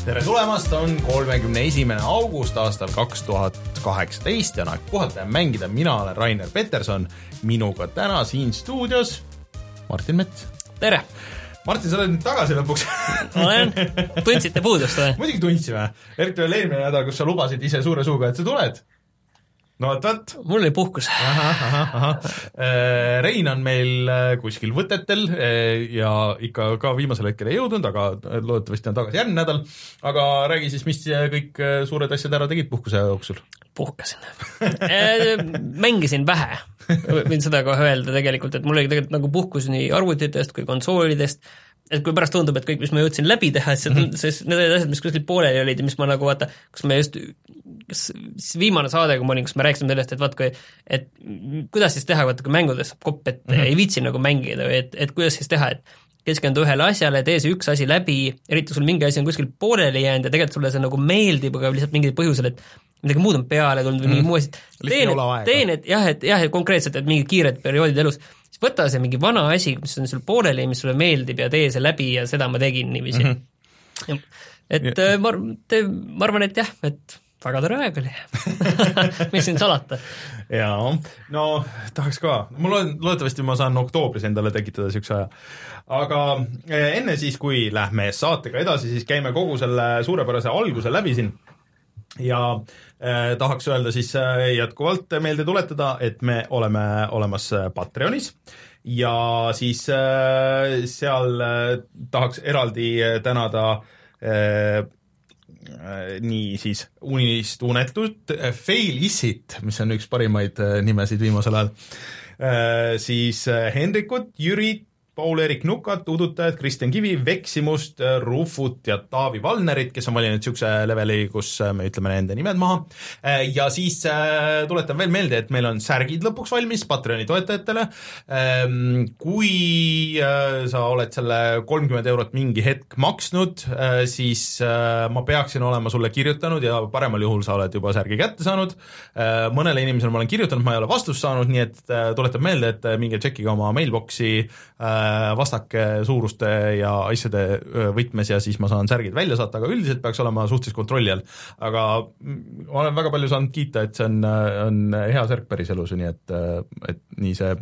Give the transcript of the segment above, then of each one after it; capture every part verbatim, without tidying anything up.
tere tulemast, on kolmekümne esimene august aastal kaks tuhat kaheksateist ja on aeg puhata ja mängida. Mina olen Rainer Peterson, minuga täna siin stuudios Martin Mets. Tere! Martin, sa oled nüüd tagasi lõpuks. Olen, tundsite puudust või? Muidugi tundsime, eriti veel eelmine nädal, kus sa lubasid ise suure suuga, et sa tuled. No et võt. Mul oli puhkus. Aha, aha, aha. Rein on meil kuskil võtetel ja ikka ka viimasel hetkel ei jõudnud, aga loodetavasti on tagasi järgmine nädal. Aga räägi siis, mis kõik suured asjad ära tegid puhkuse jooksul? Puhkasin. Mängisin vähe. Võin seda kohe öelda tegelikult, et mul oli tegelikult nagu puhkus nii arvutitest kui konsoolidest, et kui pärast tundub, et kõik, mis ma jõudsin läbi teha, et sest need asjad, mis kuskil pooleli olid ja mis ma nagu vaata, kus me just kas viimane saade, kui ma olin, kus me rääkisime sellest, et vaat kui, et kuidas siis teha, vaata kui mängudes saab kopp, et mm-hmm. ei viitsi nagu mängida või et, et kuidas siis teha, et keskendu ühele asjale, tee see üks asi läbi, eriti sul mingi asi on kuskil pooleli jäänud ja tegelikult sulle see nagu meeldib, aga lihtsalt mingid põhjusel, et midagi muud on peale tulnud või mingi mm. muu asi, teen, teen, et jah, et jah, et konkreetselt, et mingid kiired perioodid elus, siis võta see mingi vana asi, mis on sul pooleli, mis sulle meeldib ja tee see läbi ja seda ma tegin niiviisi. Mm-hmm. Et ja. ma, te, ma arvan, et jah, et väga tore aeg oli. Mis siin salata? Jaa, no tahaks ka. Mul on, loodetavasti ma saan oktoobris endale tekitada siukse aja. Aga enne siis, kui lähme saatega edasi, siis käime kogu selle suurepärase alguse läbi siin. Ja eh, tahaks öelda siis eh, jätkuvalt meelde tuletada, et me oleme olemas Patreonis ja siis eh, seal eh, tahaks eraldi tänada eh, nii siis Unist unetut, Fail Isit, mis on üks parimaid nimesid viimasel ajal, siis Hendrikut, Jürit, Paul-Erik Nukat, Udutajad, Kristjan Kivi, Veksimust, Rufut ja Taavi Valnerit, kes on valinud siukse leveli, kus me ütleme nende nimed maha. Ja siis tuletan veel meelde, et meil on särgid lõpuks valmis Patreoni toetajatele. Kui sa oled selle kolmkümmend eurot mingi hetk maksnud, siis ma peaksin olema sulle kirjutanud ja paremal juhul sa oled juba särgi kätte saanud. Mõnele inimesele ma olen kirjutanud, ma ei ole vastust saanud, nii et tuletan meelde, et minge tšekkiga oma mailboxi vastake suuruste ja asjade võtmes ja siis ma saan särgid välja saata, aga üldiselt peaks olema suhteliselt kontrolli all. Aga olen väga palju saanud kiita, et see on, on hea särk päris elus, nii et, et nii see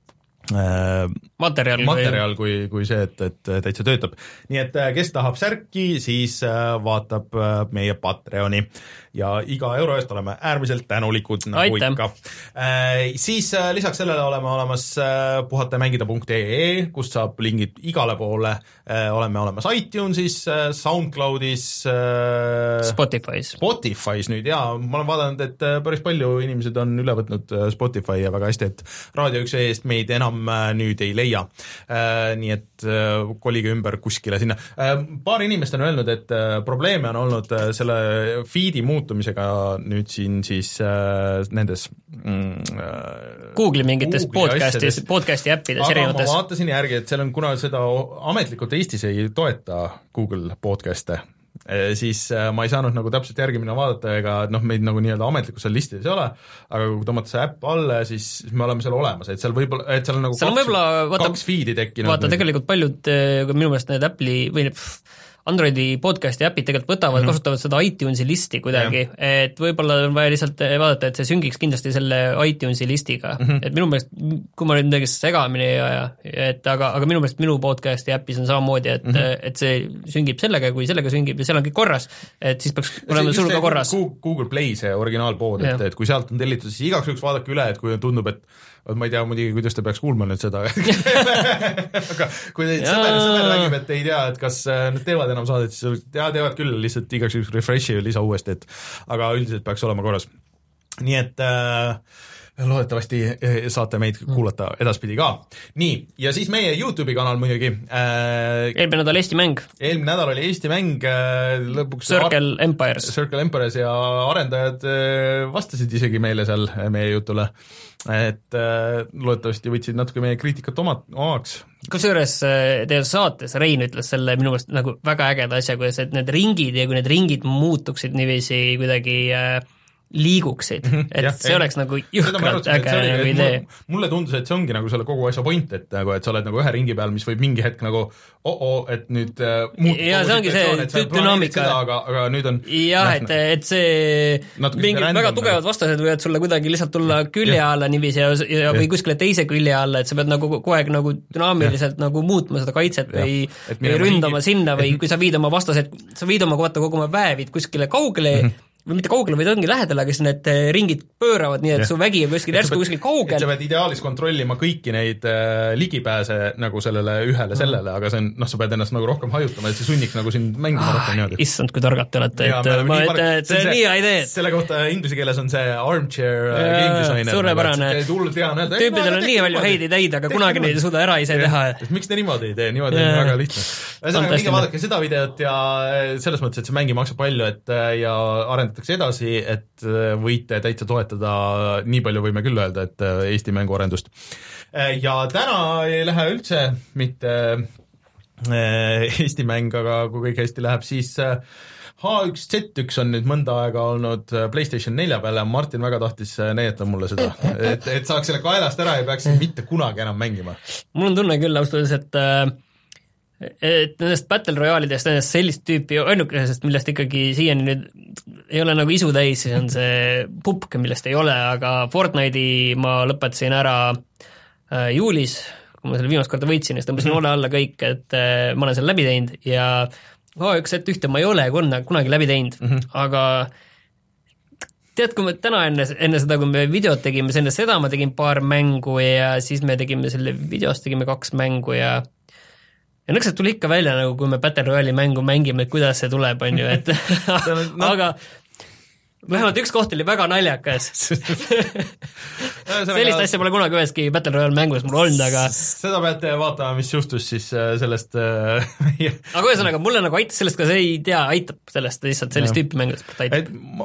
materjal, materjal kui, kui see, et, et täitsa töötab. Nii et kes tahab särki, siis vaatab meie Patreoni ja iga euro eest oleme äärmiselt tänulikud nagu ikka. Siis lisaks sellele oleme olemas puhatamängida punkt ee, kust saab lingid igale poole. Oleme olemas iTunesis, SoundCloudis, Spotify's. Spotify's nüüd, jaa, ma olen vaadanud, et päris palju inimesed on üle võtnud Spotify ja väga hästi, et Raadio üks eest meid enam nüüd ei leia. Nii et kolige ümber kuskile sinna. Paar inimest on öelnud, et probleeme on olnud selle feedi muutumisega nüüd siin siis nendes Google'i mingites podcasti, podcasti äppides aga erinevates. Ma vaatasin järgi, et seal on, kuna seda ametlikult Eestis ei toeta Google podcaste, siis ma ei saanud nagu täpselt järgi minna vaadata ega noh, meid nagu nii-öelda ametlikult seal listides ei ole, aga kui tõmmata see äpp alle, siis me oleme seal olemas, et seal võib-olla, et seal on nagu seal kaks, vaata, kaks feedi tekkinud. Vaata, tegelikult paljud, minu meelest need Apple'i või pff, Androidi podcasti äpid tegelikult võtavad, mm-hmm. kasutavad seda iTunesi listi kuidagi, yeah. et võib-olla on vaja lihtsalt vaadata, et see süngiks kindlasti selle iTunesi listiga, mm-hmm. et minu meelest, kui ma nüüd midagi segamini ei aja, et aga, aga minu meelest minu podcasti äpis on samamoodi, et, mm-hmm. et see süngib sellega, kui sellega süngib ja seal on kõik korras, et siis peaks olema sul ka korras. Google Play see originaalpood, et, et kui sealt on tellitud, siis igaks juhuks vaadake üle, et kui tundub, et ma ei tea muidugi, kuidas te peaks kuulma nüüd seda aga kui teid sõber, sõber räägib, et ei tea, et kas need teevad enam saadet, siis tea, teevad küll, lihtsalt igaks üks refreshi ja lisa uuesti, et aga üldiselt peaks olema korras. Nii et äh, loodetavasti saate meid kuulata edaspidi ka. Nii, ja siis meie YouTube'i kanal muidugi. Äh, eelmine nädal Eesti mäng. Eelmine nädal oli Eesti mäng. Äh, lõpuks Circle ar- Empires. Circle Empires ja arendajad äh, vastasid isegi meile seal meie jutule. Et äh, loodetavasti võtsid natuke meie kriitikat oma, omaks. Kusjuures teie saates Rein ütles selle minu meelest nagu väga ägeda asja, kuidas et need ringid ja kui need ringid muutuksid niiviisi kuidagi äh, liiguksid, et jah, see ei, oleks nagu jõhkralt äge nagu idee. Mulle tundus, et see ongi nagu selle kogu asja point, et nagu, et sa oled nagu ühe ringi peal, mis võib mingi hetk nagu oh-oh, et nüüd uh, muutub ja see ongi see dünaamika. Aga, aga nüüd on jah, et, et see mingid väga tugevad vastased võivad sulle kuidagi lihtsalt tulla külje alla niiviisi ja, ja või kuskile teise külje alla, et sa pead nagu kogu aeg nagu dünaamiliselt ja. nagu muutma seda kaitset ja. või, või ründama mingi... sinna või kui sa viid oma vastased, sa viid oma kohta kogu oma väevid kuskile kaugele mm, -hmm. või mitte kaugele, vaid ongi lähedal, aga siis need ringid pööravad nii, et ja. su vägi on kuskil järsku kuskil kaugel. sa pead ideaalis kontrollima kõiki neid äh, ligipääse nagu sellele ühele sellele, mm. aga see on, noh, sa pead ennast nagu rohkem hajutama, et see sunniks nagu sind mängima ah, rohkem niimoodi. Issand, kui targad te olete, et ma et, et see on nii hea idee. Selle kohta inglise keeles on see armchair ja, game designer. Suurepärane. Tüüpidel on nii palju häid ideid, aga kunagi neid ei suuda ära ise teha. Miks te niimoodi ei tee? Niimoodi on väga lihtne. Ühesõnaga, minge vaadake seda videot ja selles mõttes, et see mängi maksab palju, et ja arendatakse edasi, et võite täitsa toetada, nii palju võime küll öelda, et Eesti mänguarendust. Ja täna ei lähe üldse mitte Eesti mäng, aga kui kõik hästi läheb, siis H üks Z üks on nüüd mõnda aega olnud PlayStation nelja peale ja Martin väga tahtis näidata mulle seda, et, et saaks selle kaelast ära ja peaks mitte kunagi enam mängima. Mul on tunne küll austuseks, et et nendest Battle Royale'idest, nendest sellist tüüpi ainukesest, millest ikkagi siiani nüüd ei ole nagu isu täis, siis on see pupk, millest ei ole, aga Fortnite'i ma lõpetasin ära äh, juulis, kui ma selle viimast korda võitsin, ja siis tõmbasin ole alla kõik, et äh, ma olen selle läbi teinud ja H üks Z ühte ma ei ole kunagi läbi teinud, mm -hmm. aga tead, kui me täna enne, enne seda, kui me videot tegime, enne seda ma tegin paar mängu ja siis me tegime selle videos, tegime kaks mängu ja ja nõks, et tuli ikka välja, nagu kui me Battle Royale'i mängu mängime, et kuidas see tuleb, on ju, et no. aga vähemalt üks koht oli väga naljakas. Sellist asja pole kunagi üheski Battle Royale mängus mul olnud, aga seda peate vaatama, mis juhtus siis sellest aga ühesõnaga, mulle nagu aitas sellest, ka see ei tea, aitab sellest lihtsalt sellist tüüpi mängudest aitab. Ma,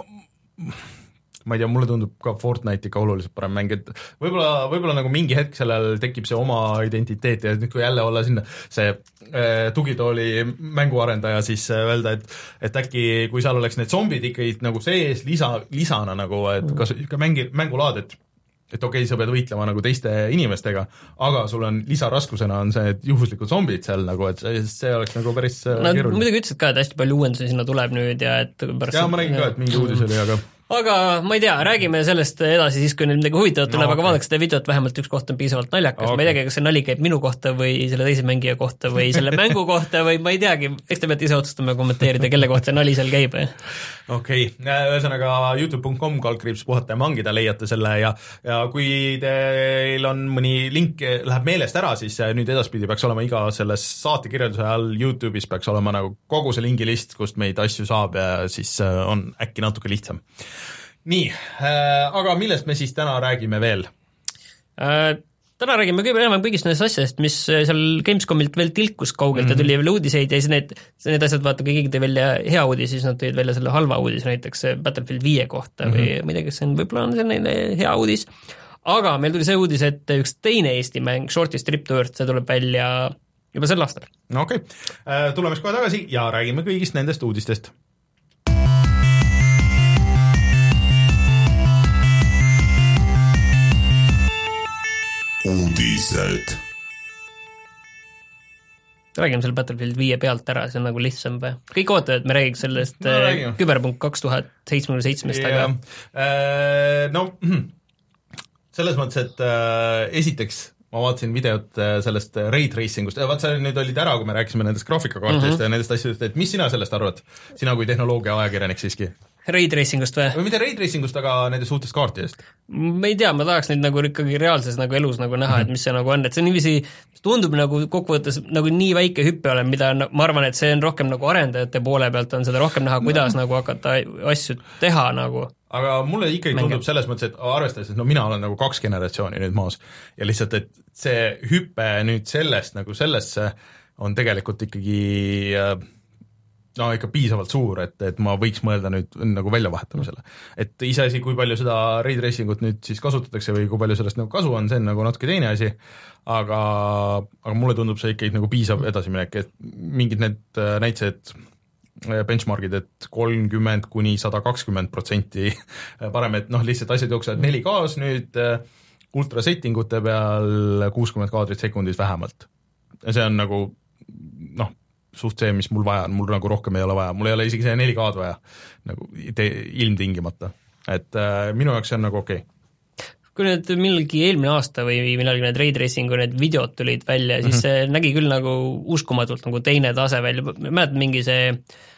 ma ei tea, mulle tundub ka Fortnite ikka oluliselt parem mäng, et võib-olla, võib-olla nagu mingi hetk sellel tekib see oma identiteet ja nüüd kui jälle olla sinna see äh, tugitooli mänguarendaja, siis äh, öelda, et, et äkki kui seal oleks need zombid ikkagi nagu sees lisa, lisana nagu, et kas ikka mängi, mängulaad, et et okei okay,, sa pead võitlema nagu teiste inimestega, aga sul on lisaraskusena on see juhuslikud zombid seal nagu, et see, see oleks nagu päris no, keeruline. Muidugi ütlesid ka, et hästi palju uuendusi sinna tuleb nüüd ja et pärast ja ma räägin ka, et mingi uudis oli, aga aga ma ei tea, räägime sellest edasi siis, kui nüüd midagi huvitavat tuleb no,, okay. aga vaadake seda videot, vähemalt üks koht on piisavalt naljakas okay., ma ei teagi, kas see nali käib minu kohta või selle teise mängija kohta või selle mängu kohta või ma ei teagi, eks te peate ise otsustama ja kommenteerida, kelle kohta see nali seal käib. okei okay., ühesõnaga youtube punkt com kaldkriips puhata ja mangida leiate selle ja, ja kui teil on mõni link läheb meelest ära, siis nüüd edaspidi peaks olema iga selles saate kirjelduse all YouTube'is peaks olema nagu kogu see lingilist, kust meid asju saab ja siis on äkki natuke lihtsam. Nii, äh, aga millest me siis täna räägime veel? Äh, täna räägime kõige enam kõigist nendest asjadest, mis seal Gamescomilt veel tilkus kaugelt mm -hmm. ja tuli veel uudiseid ja siis need, need asjad, vaata, kui keegi tõi välja hea uudis, siis nad tõid välja selle halva uudis, näiteks Battlefield viie kohta mm -hmm. või ma ei tea, kas see on, võib-olla on see neile hea uudis, aga meil tuli see uudis, et üks teine Eesti mäng, Shorty Strip to Earth, see tuleb välja juba sel aastal. No okei okay., tuleme siis kohe tagasi ja räägime kõigist nendest uudistest. uudised. Räägime selle Battlefield viie pealt ära, see on nagu lihtsam või? Kõik ootavad, et me räägiks sellest no, Küberpunkt kaks tuhat seitsekümmend seitse aga äh, no selles mõttes, et äh, esiteks ma vaatasin videot sellest Ray Tracingust, vaat sa nüüd olid ära, kui me rääkisime nendest graafikakaartidest mm -hmm. ja nendest asjadest, et mis sina sellest arvad? Sina kui tehnoloogia ajakirjanik siiski? Ray Tracingust või? Või mitte Ray Tracingust, aga nendest uutest kaartidest? Ma ei tea, ma tahaks neid nagu ikkagi reaalses nagu elus nagu näha, mm -hmm. et mis see nagu on, et see niiviisi tundub nagu kokkuvõttes nagu nii väike hüppe ole, mida ma arvan, et see on rohkem nagu arendajate poole pealt on seda rohkem näha, kuidas no. nagu hakata asju teha nagu. Aga mulle ikkagi Mänge. tundub selles mõttes, et arvestades, et no mina olen nagu kaks generatsiooni nüüd maas ja lihtsalt, et see hüpe nüüd sellest nagu sellesse on tegelikult ikkagi no ikka piisavalt suur, et, et ma võiks mõelda nüüd nagu väljavahetamisele. Et iseasi, kui palju seda ray tracingut nüüd siis kasutatakse või kui palju sellest nagu kasu on, see on nagu natuke teine asi, aga, aga mulle tundub see ikkagi nagu piisav edasiminek, et mingid need näitused benchmarkid, et kolmkümmend kuni sada kakskümmend protsenti parem, et noh, lihtsalt asjad jooksevad neli K-s nüüd ultrasettingute peal kuuskümmend kaadrit sekundis vähemalt. See on nagu noh, suht see, mis mul vaja on, mul nagu rohkem ei ole vaja, mul ei ole isegi see neli K-d vaja nagu te, ilmtingimata, et äh, minu jaoks see on nagu okei okay. Kui nüüd millalgi eelmine aasta või millalgi need ray tracingu need videod tulid välja, siis mm -hmm. see nägi küll nagu uskumatult nagu teine tase välja, mäletad mingi see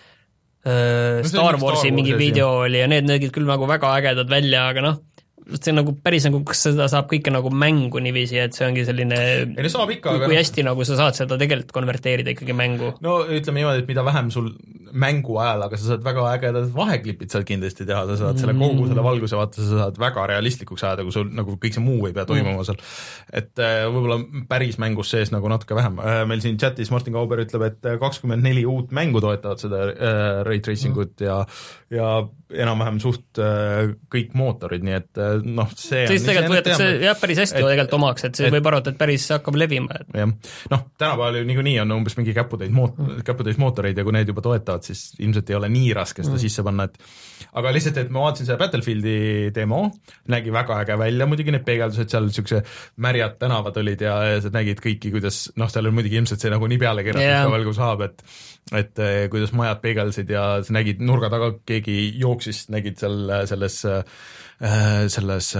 äh, no Star Warsi mingi video oli ja need nägid küll nagu väga ägedad välja, aga noh, see on nagu päris nagu, kas seda saab kõike nagu mängu niiviisi, et see ongi selline ei no saab ikka, kui, aga kui hästi nagu sa saad seda tegelikult konverteerida ikkagi mängu. No ütleme niimoodi, et mida vähem sul mängu ajal, aga sa saad väga ägedad vaheklipid saad kindlasti teha, sa saad selle kogu selle valguse vaata, sa saad väga realistlikuks ajada, kui sul nagu kõik see muu ei pea toimuma seal. Et võib-olla päris mängus sees nagu natuke vähem. Meil siin chatis Martin Kauber ütleb, et kakskümmend neli uut mängu toetavad seda äh, ray tracingut ja, ja enam-vähem suht äh, kõik mootorid, nii et äh, noh, see siis tegelikult võetakse jah, päris hästi et, tegelikult omaks, et see et, võib arvata, et päris hakkab levima. jah, noh, tänapäeval ju niikuinii on umbes mingi käputäis moot-, käputäis mootoreid ja kui need juba toetavad, siis ilmselt ei ole nii raske seda mm. sisse panna, et aga lihtsalt, et ma vaatasin seda Battlefieldi demo, nägi väga äge välja, muidugi need peegeldused seal niisuguse märjad tänavad olid ja, ja sa nägid kõiki, kuidas, noh, seal on muidugi ilmselt see nagu nii peale kirjatatud veel, kui saab, et et kuidas majad peegeldasid ja sa nägid nurga taga, keegi jooksis, nägid seal selles selles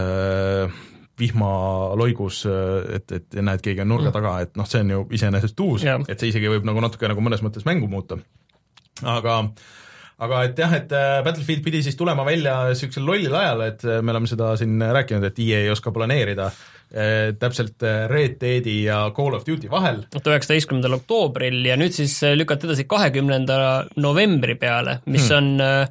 vihmaloigus, et, et näed, keegi on nurga taga, et noh, see on ju iseenesest uus, et see isegi võib nagu natuke nagu mõnes mõttes mängu muuta. Aga aga et jah, et Battlefield pidi siis tulema välja niisugusel lollil ajal, et me oleme seda siin rääkinud, et E A ei oska planeerida täpselt Red Deadi ja Call of Duty vahel. üheksateistkümnendal oktoobril ja nüüd siis lükati edasi kahekümnenda novembri peale, mis hmm. on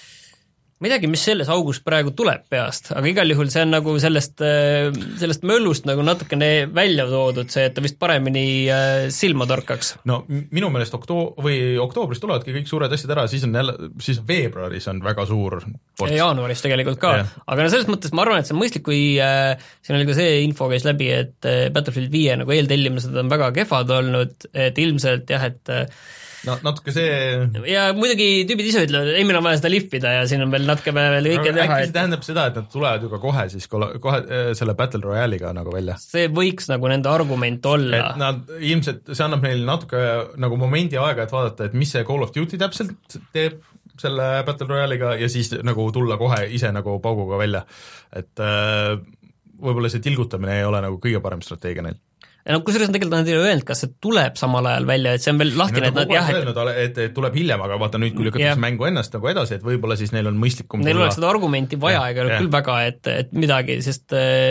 midagi, mis selles august praegu tuleb peast, aga igal juhul see on nagu sellest, sellest möllust nagu natukene välja toodud, see, et ta vist paremini silma torkaks. No minu meelest oktoo- või oktoobris tulevadki kõik suured asjad ära, siis on jälle, siis veebruaris on väga suur ports. Jaanuaris tegelikult ka, yeah. Aga no selles mõttes ma arvan, et see on mõistlik, kui äh, siin oli ka see info käis läbi, et äh, Battlefield viie nagu eeltellimused on väga kehvad olnud, et ilmselt jah, et äh, no natuke see ja muidugi tüübid ise ütlevad, ei meil on vaja seda lihvida ja siin on veel natuke veel kõike teha. Äkki see tähendab seda, et nad tulevad ju ka kohe siis kohe selle Battle Royale'iga nagu välja. See võiks nagu nende argument olla. Et nad ilmselt, see annab neil natuke nagu momendi aega, et vaadata, et mis see Call of Duty täpselt teeb selle Battle Royale'iga ja siis nagu tulla kohe ise nagu pauguga välja. Et võib-olla see tilgutamine ei ole nagu kõige parem strateegia neil. Ja no kusjuures on tegelikult nad ei öelnud, kas see tuleb samal ajal välja, et see on veel lahtine, et nad jah, et... Öelnud, et, et tuleb hiljem, aga vaata nüüd, kui lükatakse yeah. mängu ennast nagu edasi, et võib-olla siis neil on mõistlikum neil tulla... oleks seda argumenti vaja, ega yeah. küll väga, et, et midagi, sest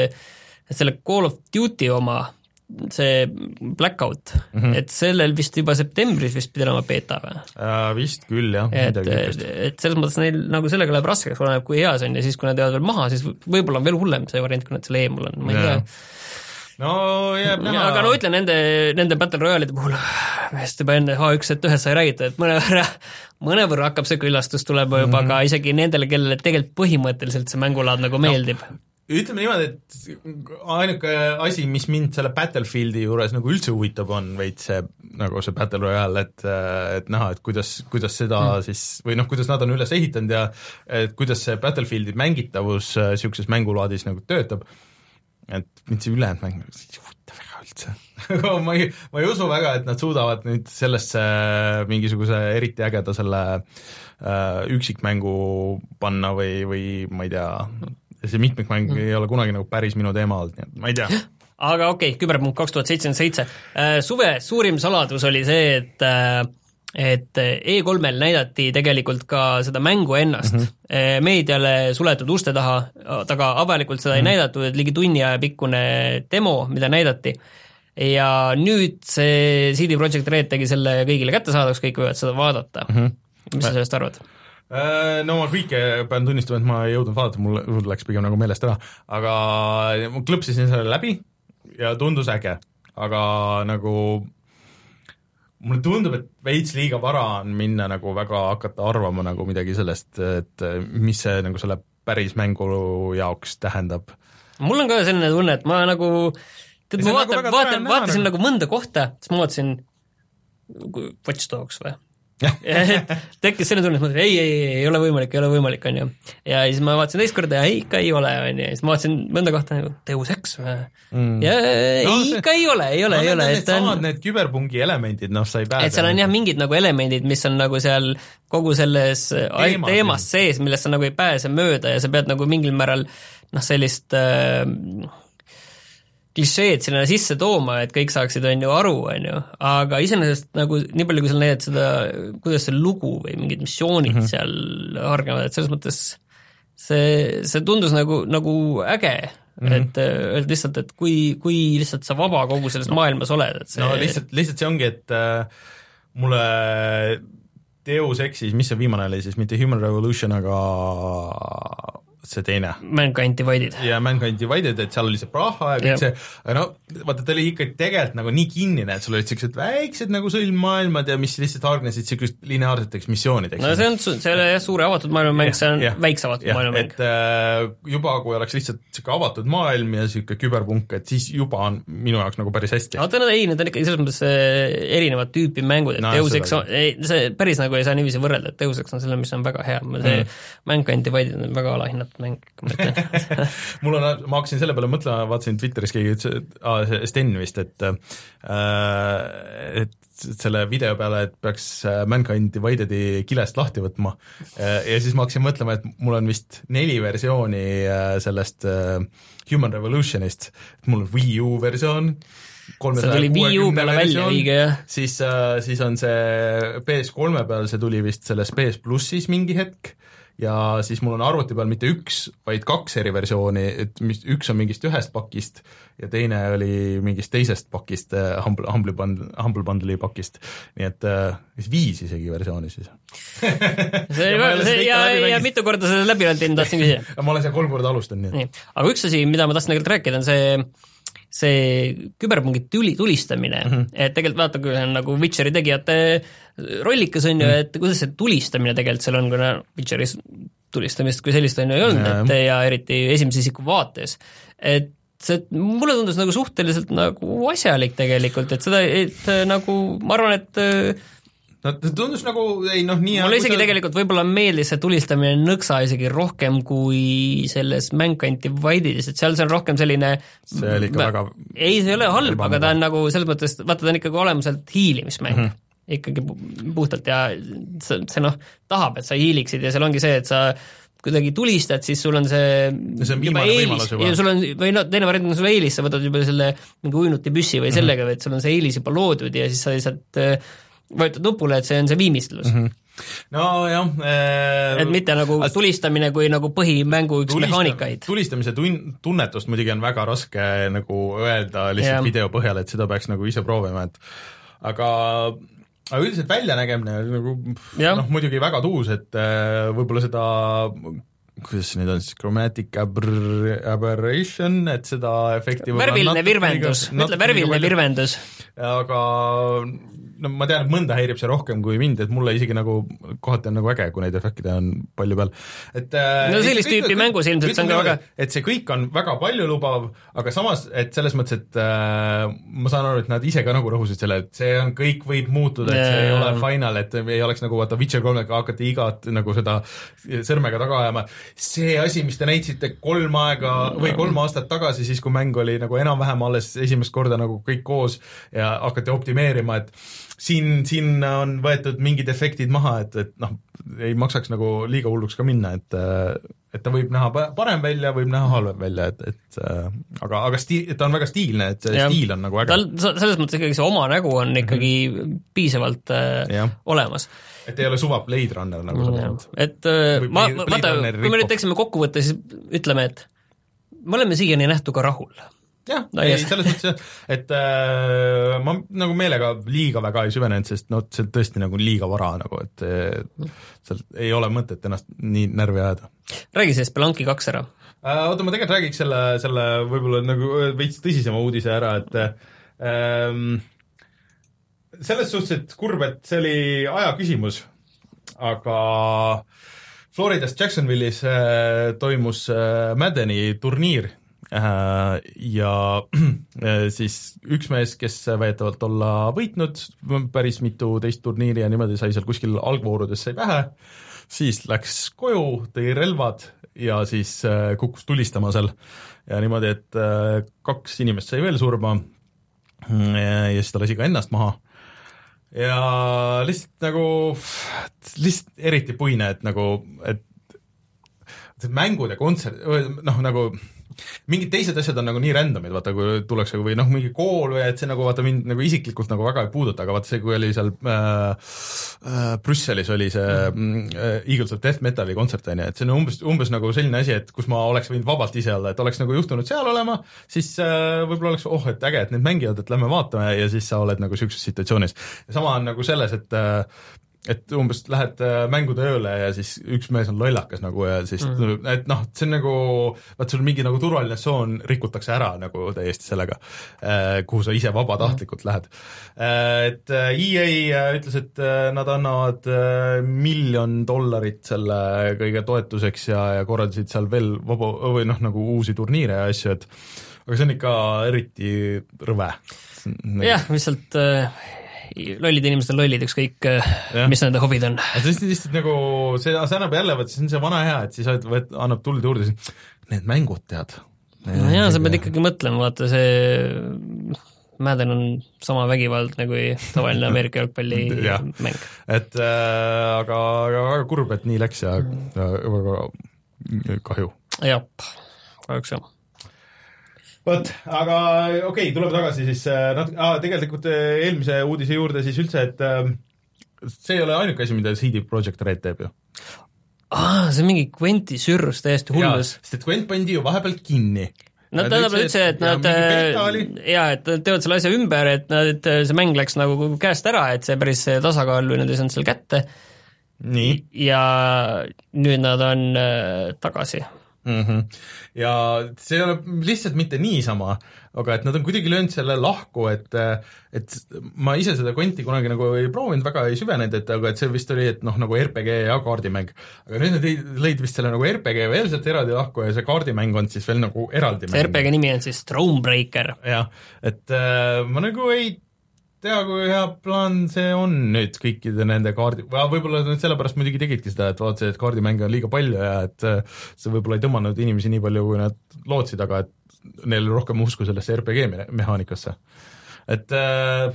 et selle Call of Duty oma, see Blackout, mm-hmm. et sellel vist juba septembris vist pidi olema beta või? Uh, vist küll, jah. Et, et selles mõttes neil nagu sellega läheb raskeks, oleneb kui hea see on ja siis, kui nad jäävad veel maha, siis võib-olla on veel hullem see variant, kui nad selle eemul on, ma ei yeah. tea no jääb näha. Aga no ütlen, nende, nende Battle Royale'ide puhul hästi juba enne H üks Z ühes sai räägitud, et mõnevõrra, mõnevõrra hakkab see küllastus tulema juba mm-hmm. ka isegi nendele, kellele tegelikult põhimõtteliselt see mängulaad nagu meeldib. No, ütleme niimoodi, et ainuke asi, mis mind selle Battlefieldi juures nagu üldse huvitab, on veits see, nagu see Battle Royale, et, et näha, et kuidas, kuidas seda mm. siis, või noh, kuidas nad on üles ehitanud ja et kuidas see Battlefieldi mängitavus niisuguses mängulaadis nagu töötab. Et mind see ülejäänud mäng ei huvita väga üldse. ma, ei, ma ei usu väga, et nad suudavad nüüd sellesse mingisuguse eriti ägeda selle äh, üksikmängu panna või, või ma ei tea, see mitmikmäng mm. ei ole kunagi nagu päris minu teema olnud, nii et ma ei tea. Aga okei, okay, Küberpunkt kaks tuhat seitsekümmend seitse. Suve suurim saladus oli see, et et E kolmel näidati tegelikult ka seda mängu ennast mm-hmm. meediale suletud uste taha, taga avalikult seda mm-hmm. ei näidatud, et ligi tunni aja pikkune demo, mida näidati ja nüüd see C D Projekt Red tegi selle kõigile kättesaadavaks, kõik võivad seda vaadata mm. -hmm. Mis sa sellest arvad? No ma kõike pean tunnistama, et ma ei jõudnud vaadata, mul, mul läks pigem nagu meelest ära, aga ma klõpsisin selle läbi ja tundus äge, aga nagu mulle tundub, et veits liiga vara on minna nagu väga hakata arvama nagu midagi sellest, et mis see nagu selle päris mängu jaoks tähendab. Mul on ka selline tunne, et ma nagu tead, ma vaatan, nagu vaatan, vaatasin nagu mõnda kohta, siis ma vaatasin Watch Dogs või? tekkis selle tunne, et mõtlesin, ei, ei, ei, ei ole võimalik, ei ole võimalik, on ju. Ja siis ma vaatasin teist korda ja ei, ikka ei ole, on ju. Siis ma vaatasin mõnda kohta nagu Deus Ex või mm. ja no, ei, ikka ei ole, ei ole, no, ei ole. Need samad need küberpungi elemendid, noh, sa ei pääse. Et seal on jah mingid nagu elemendid, mis on nagu seal kogu selles Teema, teemast sees, millest sa nagu ei pääse mööda ja sa pead nagu mingil määral noh, sellist äh, klišeed sinna sisse tooma, et kõik saaksid, on ju, aru, on ju, aga iseenesest nagu nii palju, kui sa näed seda, kuidas see lugu või mingid missioonid mm -hmm. seal hargnevad, et selles mõttes see, see tundus nagu, nagu äge, mm -hmm. et öelda lihtsalt, et kui, kui lihtsalt sa vaba kogu selles no. maailmas oled, et see no lihtsalt, lihtsalt see ongi, et äh, mulle Deus Exis, mis see viimane oli siis, mitte Human Revolution, aga see teine. Mankind Divided. ja Mankind Divided, et seal oli see praha ja kõik see, aga no vaata, ta oli ikka tegelikult nagu nii kinnine, et sul olid sellised väiksed nagu sõlmmaailmad ja mis lihtsalt hargnesid sellised lineaarseteks missioonideks. No see on, see oli jah suure avatud maailmamäng, see on ja, väikse avatud maailmamäng. Et äh, juba, kui oleks lihtsalt selline avatud maailm ja selline küberpunk, et siis juba on minu jaoks nagu päris hästi. Aga no ei, need on ikka selles mõttes erinevad tüüpi mängud, et no, Deus Ex on, ei, see päris nagu ei saa niiviisi võrrelda, et Deus Ex on selle, mis on väga hea, see mm. Mankind Divided on väga alahinnat mäng. mul on, ma hakkasin selle peale mõtlema, vaatasin Twitteris keegi ütles, et Sten vist, et et selle video peale, et peaks Mankind Dividedi kilest lahti võtma ja siis ma hakkasin mõtlema, et mul on vist neli versiooni sellest Human Revolutionist, et mul on Wii U versioon, see tuli Wii U peale välja, õige jah. Siis, siis on see P S kolme peal, see tuli vist selles P S plussis mingi hetk ja siis mul on arvuti peal mitte üks, vaid kaks eri versiooni, et mis, üks on mingist ühest pakist ja teine oli mingist teisest pakist, Humble, Humble, Bundle, Humble Bundle'i pakist, nii et äh, viis isegi versiooni siis. see ja, see, ja, ja, ja mitu korda seda läbi olen teinud, tahtsin küsida. ma olen seal kolm korda alustanud. Nii. Nii. Aga üks asi, mida ma tahtsin tegelikult rääkida, on see see küberpungi tuli, tulistamine mm, -hmm. et tegelikult vaata, kui on nagu Witcheri tegijate rollikas on ju, et kuidas see tulistamine tegelikult seal on, kuna Witcheris tulistamist kui sellist on ju ei olnud, et ja eriti esimese isiku vaates, et see, mulle tundus nagu suhteliselt nagu asjalik tegelikult, et seda, et nagu ma arvan, et no tundus nagu, ei noh, nii mulle isegi sa... tegelikult võib-olla meeldis see tulistamine nõksa isegi rohkem kui selles Mankind Dividedis, et seal see on rohkem selline see oli ikka väga ei, see ei ole halb, aga ta on nagu selles mõttes, vaata ta on ikkagi olemuselt hiilimismäng mm, -hmm. ikkagi puhtalt ja see, see noh, tahab, et sa hiiliksid ja seal ongi see, et sa kuidagi tulistad, siis sul on see, see on juba eelis juba. Ja sul on, või no teine variant on sul eelis, sa võtad juba selle mingi uinuti püssi või sellega mm, -hmm. et sul on see eelis juba loodud ja siis sa lihtsalt võetad nupule, et see on see viimistlus mm. -hmm. no jah äh, et mitte nagu as... tulistamine kui nagu põhimängu üks tulista, mehaanikaid. Tulistamise tun-, tunnetust muidugi on väga raske nagu öelda lihtsalt yeah. video põhjal, et seda peaks nagu ise proovima, et aga aga üldiselt väljanägemine nagu yeah. noh, muidugi väga tuus, et äh, võib-olla seda kuidas nüüd on siis, chromatic aber, aberration, et seda efekti värviline virvendus, ütle värviline virvendus. Aga no ma tean, et mõnda häirib see rohkem kui mind, et mulle isegi nagu kohati on nagu äge, kui neid efekte on palju peal. Et, no sellist tüüpi kõik, mängus ilmselt see on ka väga et see kõik on väga palju lubav, aga samas, et selles mõttes, et äh, ma saan aru, et nad ise ka nagu rõhusid selle, et see on, kõik võib muutuda, et see yeah. ei ole final, et ei oleks nagu vaata Witcher kolmega hakati igat nagu seda sõrmega taga ajama. See asi, mis te näitsite kolm aega või kolm aastat tagasi, siis kui mäng oli nagu enam-vähem alles esimest korda nagu kõik koos ja hakati optimeerima, et siin, siin on võetud mingid efektid maha, et, et noh, ei maksaks nagu liiga hulluks ka minna, et et ta võib näha parem välja, võib näha halvem välja, et, et aga, aga stiil, ta on väga stiilne, et see ja. stiil on nagu äge. Tal, selles mõttes ikkagi see oma nägu on ikkagi mm-hmm. piisavalt äh, olemas. Et ei ole suva Blade Runner nagu sa mõtled. Et äh, ma, vaata, kui me nüüd teeksime kokkuvõtte, siis ütleme, et me oleme siiani nähtuga rahul. jah, ei, selles mõttes, et äh, ma nagu meelega liiga väga ei süvenenud, sest no see tõesti nagu liiga vara nagu, et seal ei ole mõtet ennast nii närvi ajada. Räägi see Spelunky kaks ära. Äh, oota, ma tegelikult räägiks selle, selle võib-olla nagu veits tõsisema uudise ära, et ähm, selles suhtes, et kurb, et see oli aja küsimus, aga Floridas Jacksonville'is äh, toimus äh, Maddeni turniir ja siis üks mees, kes väidetavalt olla võitnud päris mitu teist turniiri ja niimoodi sai seal kuskil algvoorudes sai vähe, siis läks koju, tõi relvad ja siis kukkus tulistama seal ja niimoodi, et kaks inimest sai veel surma ja siis ta lasi ka ennast maha ja lihtsalt nagu lihtsalt eriti puine, et nagu et mängud ja kontsert, noh nagu mingid teised asjad on nagu nii randomid, vaata kui tullakse või noh, mingi kool või et see nagu vaata mind nagu isiklikult nagu väga ei puuduta, aga vaata see, kui oli seal äh, äh, Brüsselis oli see äh, Eagles of Death Metali kontsert, et see on umbes, umbes nagu selline asi, et kus ma oleks võinud vabalt ise olla, et oleks nagu juhtunud seal olema, siis äh, võib-olla oleks, oh, et äge, et need mängivad, et lähme vaatame ja siis sa oled nagu sellises situatsioonis. Ja sama on nagu selles, et äh, et umbes lähed mängude ööle ja siis üks mees on lollakas nagu ja siis mm. et noh, see on nagu vaat sul mingi nagu turvaline tsoon rikutakse ära nagu täiesti sellega, kuhu sa ise vabatahtlikult mm. lähed. Et E A ütles, et nad annavad miljon dollarit selle kõige toetuseks ja, ja korraldasid seal veel vaba või noh, nagu uusi turniire ja asju, et aga see on ikka eriti rõve. Jah, lihtsalt lollid inimesed on lollid, ükskõik mis nende hobid on. See on lihtsalt nagu, see, see annab jälle, võt, see on see vana hea, et siis võt, annab tuld juurde, need mängud tead. No jaa, sa pead ikkagi mõtlema, vaata see Madden on sama vägivaldne kui tavaline Ameerika jalgpalli ja, mäng. Et äh, aga, aga väga kurb, et nii läks ja, ja väga kahju. Jah, kahjuks jah. Võt, aga okei, okay, tuleme tagasi siis nat- ah, tegelikult eelmise uudise juurde siis üldse, et äh, see ei ole ainuke asi, mida C D Projekt Red teeb ju. Ah, see on mingi Quenti sürrus täiesti hullus. Jaa, sest et Quent pandi ju vahepeal kinni. Nad tähendab üldse, et nad jaa, et nad teevad selle asja ümber, et, nad, et see mäng läks nagu käest ära, et see päris tasakaal või nad ei saanud seal kätte. Nii. Ja nüüd nad on äh, tagasi. Mm-hmm. Ja see on lihtsalt mitte niisama, aga et nad on kuidagi löönud selle lahku, et, et ma ise seda Quenti kunagi nagu ei proovinud, väga ei süvenenud, et aga et see vist oli, et noh, nagu R P G ja kaardimäng. Aga nüüd nad lõid vist selle nagu R P G veel sealt eraldi lahku ja see kaardimäng on siis veel nagu eraldi mäng. See R P G nimi on siis Thronebreaker. Jah, et äh, ma nagu ei tea, kui hea plaan see on nüüd kõikide nende kaardi, võib-olla nüüd sellepärast muidugi tegidki seda, et vaatasid, et kaardimänge on liiga palju ja et see võib-olla ei tõmmanud inimesi nii palju, kui nad lootsid, aga et neil rohkem usku sellesse R P G mehaanikasse. Et äh,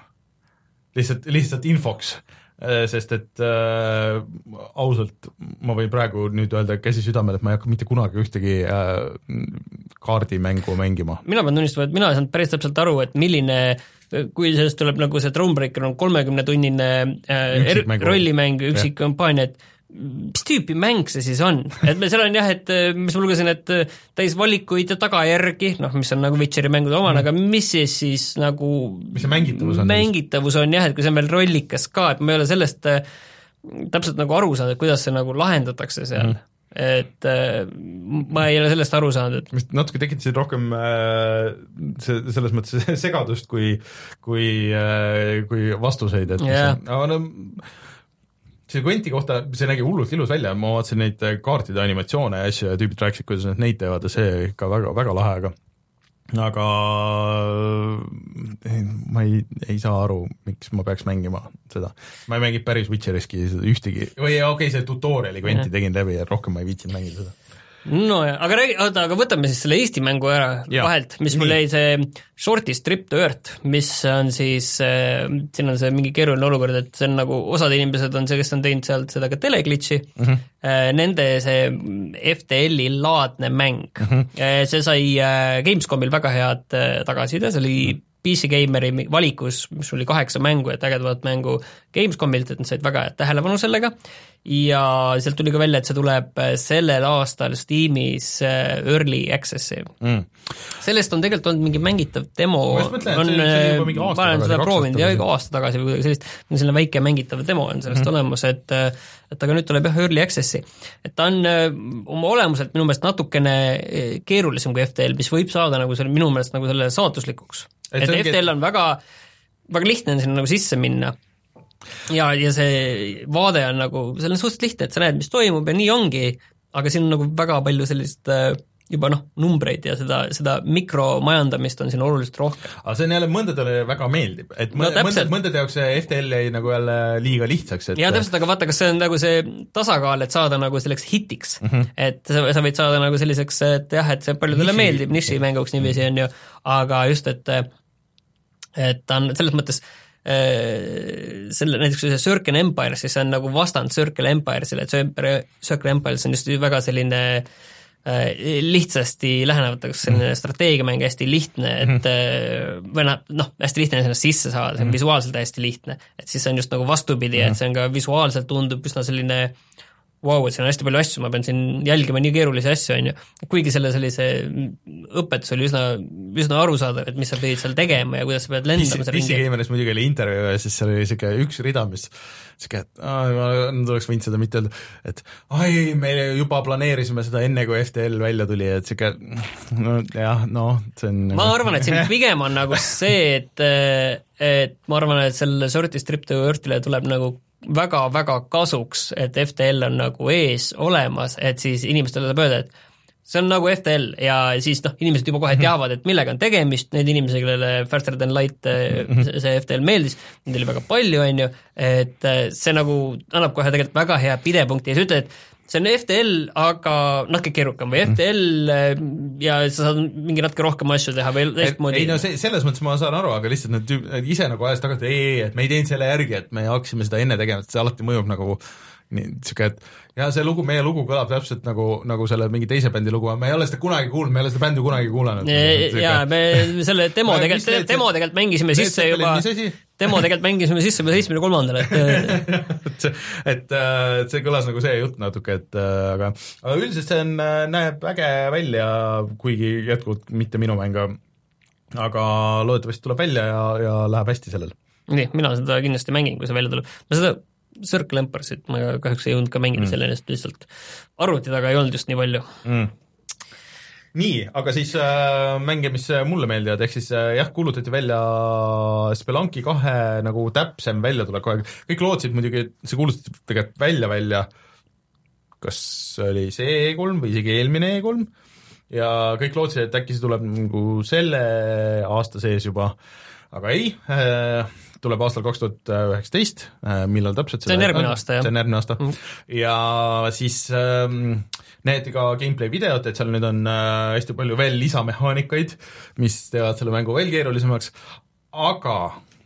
lihtsalt, lihtsalt infoks, sest et äh, ausalt ma võin praegu nüüd öelda käsi südamel, et ma ei hakka mitte kunagi ühtegi äh, kaardimängu mängima. Mina pean tunnistama, et mina ei saanud päris täpselt aru, et milline kui sellest tuleb nagu see Thronebreaker on kolmekümne tunnine äh, er, rollimäng, üksik kampaania, et mis tüüpi mäng see siis on? Et me seal on jah, et mis ma lugesin, et täis valikuid ja tagajärgi, noh, mis on nagu Witcheri mängude oman, mm. aga mis siis siis nagu mis see mängitavus on? Mängitavus on jah, et kui see on veel rollikas ka, et ma ei ole sellest täpselt nagu aru saanud, et kuidas see nagu lahendatakse seal. Mm. Et äh, ma ei ole sellest aru saanud, et mis natuke tekitasid rohkem äh, see, selles mõttes segadust kui, kui, äh, kui vastuseid, et yeah. mis, aga no see Quenti kohta, see nägi hullult ilus välja, ma vaatasin neid kaartide animatsioone ja asju ja tüübid rääkisid, kuidas nad neid teevad ja see ikka väga, väga lahe, aga aga ma ei, ei saa aru, miks ma peaks mängima seda. Ma ei mängi päris Witcheriski ühtegi, või okei, okay, see tutoriali Quenti tegin läbi ja rohkem ma ei viitsinud mängida seda. No ja, aga räägi, oota, aga võtame siis selle Eesti mängu ära ja, vahelt, mis mul jäi see Shortist Trip to Earth, mis on siis, äh, siin on see mingi keeruline olukord, et see on nagu, osad inimesed on see, kes on teinud sealt seda ka teleglitchi, mm-hmm. äh, nende see F T L-i laadne mäng, mm-hmm. äh, see sai äh, Gamescomil väga head äh, tagasiside, see oli P C Gameri valikus, mis oli kaheksa mängu, et ägedavat mängu Gamescomilt, et nad said väga tähelepanu sellega ja sealt tuli ka välja, et see tuleb sellel aastal Steamis Early Access'i. Mm. Sellest on tegelikult olnud mingi mängitav demo, mõtlen, on, ma olen seda proovinud ja aasta tagasi või sellist, selline väike mängitav demo on sellest mm. olemas, et, et aga nüüd tuleb jah Early Access'i. Et ta on oma olemuselt minu meelest natukene keerulisem kui F T L, mis võib saada nagu selle, minu meelest nagu selle saatuslikuks. Et, et F T L on väga, väga lihtne on sinna nagu sisse minna ja, ja see vaade on nagu, see on suhteliselt lihtne, et sa näed, mis toimub ja nii ongi, aga siin on nagu väga palju sellist äh, juba noh, numbreid ja seda, seda mikromajandamist on siin oluliselt rohkem. aga see on jälle mõndadele väga meeldib, et no, mõndad, mõndade jaoks see F T L jäi nagu jälle liiga lihtsaks. Et... ja täpselt, aga vaata, kas see on nagu see tasakaal, et saada nagu selleks hitiks mm, -hmm. et sa, sa võid saada nagu selliseks, et jah, et see paljudele niši, meeldib nišimänguks niiviisi on ju, aga just, et et ta on selles mõttes selle, näiteks see Circle Empire, siis see on nagu vastand Circle Empiresile, et Circle Empires on just väga selline lihtsasti lähenevatakse selline strateegiamäng, hästi lihtne, et või noh, hästi lihtne ennast sisse saada, see on visuaalselt hästi lihtne, et siis see on just nagu vastupidi, et see on ka visuaalselt tundub üsna selline wow, et siin on hästi palju asju, ma pean siin jälgima nii keerulisi asju, on ju. Kuigi selle sellise õpetus oli üsna, üsna arusaadav, et mis sa pidid seal tegema ja kuidas sa pead lendama. P C Gameris muidugi oli intervjuu ja siis seal oli siuke üks rida, mis siuke, et aa, ma tuleks võinud seda mitte öelda, et ai, me juba planeerisime seda enne, kui F T L välja tuli, et siuke, no jah, no see on ma arvan, et siin pigem on nagu see, et, et ma arvan, et selle Sorti Strip to Earthile tuleb nagu väga-väga kasuks, et F T L on nagu ees olemas, et siis inimestele saab öelda, et see on nagu F T L ja siis noh, inimesed juba kohe teavad, et millega on tegemist, need inimesed, kellele Faster Than Light see F T L meeldis, neid oli väga palju, on ju, et see nagu annab kohe tegelikult väga hea pidepunkti ja sa ütled, et see on F T L, aga natuke keerukam või F T L ja sa saad mingi natuke rohkem asju teha või teistmoodi. Ei no see, selles mõttes ma saan aru, aga lihtsalt need tüüb, ise nagu ajas tagasi, ei, ei, et me ei teinud selle järgi, et me hakkasime seda enne tegema, et see alati mõjub nagu nii, siuke, et ja see lugu, meie lugu kõlab täpselt nagu, nagu selle mingi teise bändi lugu, me ei ole seda kunagi kuulnud, me ei ole seda bändi kunagi kuulanud. Jaa, me selle demo tegelikult, demo tegelikult mängisime sisse juba, demo tegelikult mängisime sisse juba seitsmekümne kolmandal, et et see kõlas nagu see jutt natuke, et aga, aga üldiselt see on, näeb äge välja, kuigi jätkuvalt mitte minu mänga, aga loodetavasti tuleb välja ja, ja läheb hästi sellel. Nii, mina seda kindlasti mängin, kui see välja tuleb. Ma seda Circle Empiresit ma kahjuks ei jõudnud ka mängida mm. sellest lihtsalt arvuti taga ei olnud just nii palju mm. Nii, aga siis äh, mänge, mis mulle meeldivad, ehk siis äh, jah, kuulutati välja Spelunky kahe nagu täpsem välja tuleb kohe, kõik lootsid muidugi, see kuulutati tegelikult välja välja, kas oli see E kolm või isegi eelmine E kolm ja kõik lootsid, et äkki see tuleb nagu selle aasta sees juba, aga ei äh, tuleb aastal kaks tuhat üheksateist, millal täpselt see on järgmine aasta, jah. See on järgmine aasta. Mm. Ja siis ähm, näeti ka gameplay videot, et seal nüüd on äh, hästi palju veel lisamehaanikaid, mis teevad selle mängu veel keerulisemaks, aga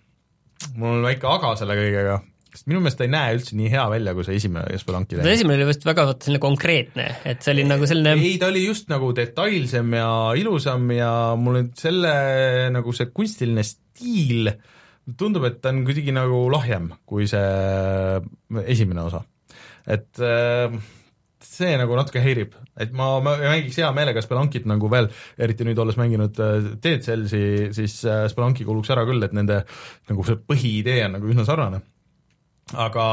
mul on väike aga selle kõigega, sest minu meelest ei näe üldse nii hea välja, kui see esimene Spelunky. See esimene oli vist väga selline konkreetne, et see oli nagu selline ei, ta oli just nagu detailsem ja ilusam ja mul on selle nagu see kunstiline stiil tundub, et ta on kuidagi nagu lahjem kui see esimene osa. Et see nagu natuke heirib, et ma, ma mängiks hea meelega Spelunkit nagu veel, eriti nüüd olles mänginud Dead Cellsi, siis Spelunki kuuluks ära küll, et nende nagu see põhiidee on nagu üsna sarnane. Aga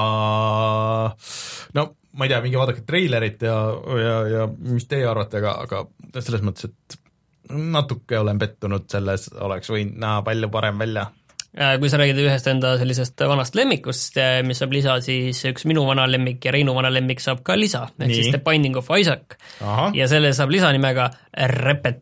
no ma ei tea, mingi vaadake treilerit ja, ja, ja mis teie arvate, aga, aga selles mõttes, et natuke olen pettunud selles, oleks võinud näha palju parem välja. Kui sa räägid ühest enda sellisest vanast lemmikust, mis saab lisa, siis üks minu vana lemmik ja Reinu vana lemmik saab ka lisa, ehk siis The Binding of Isaac. Aha. Ja selle saab lisa nimega Repet...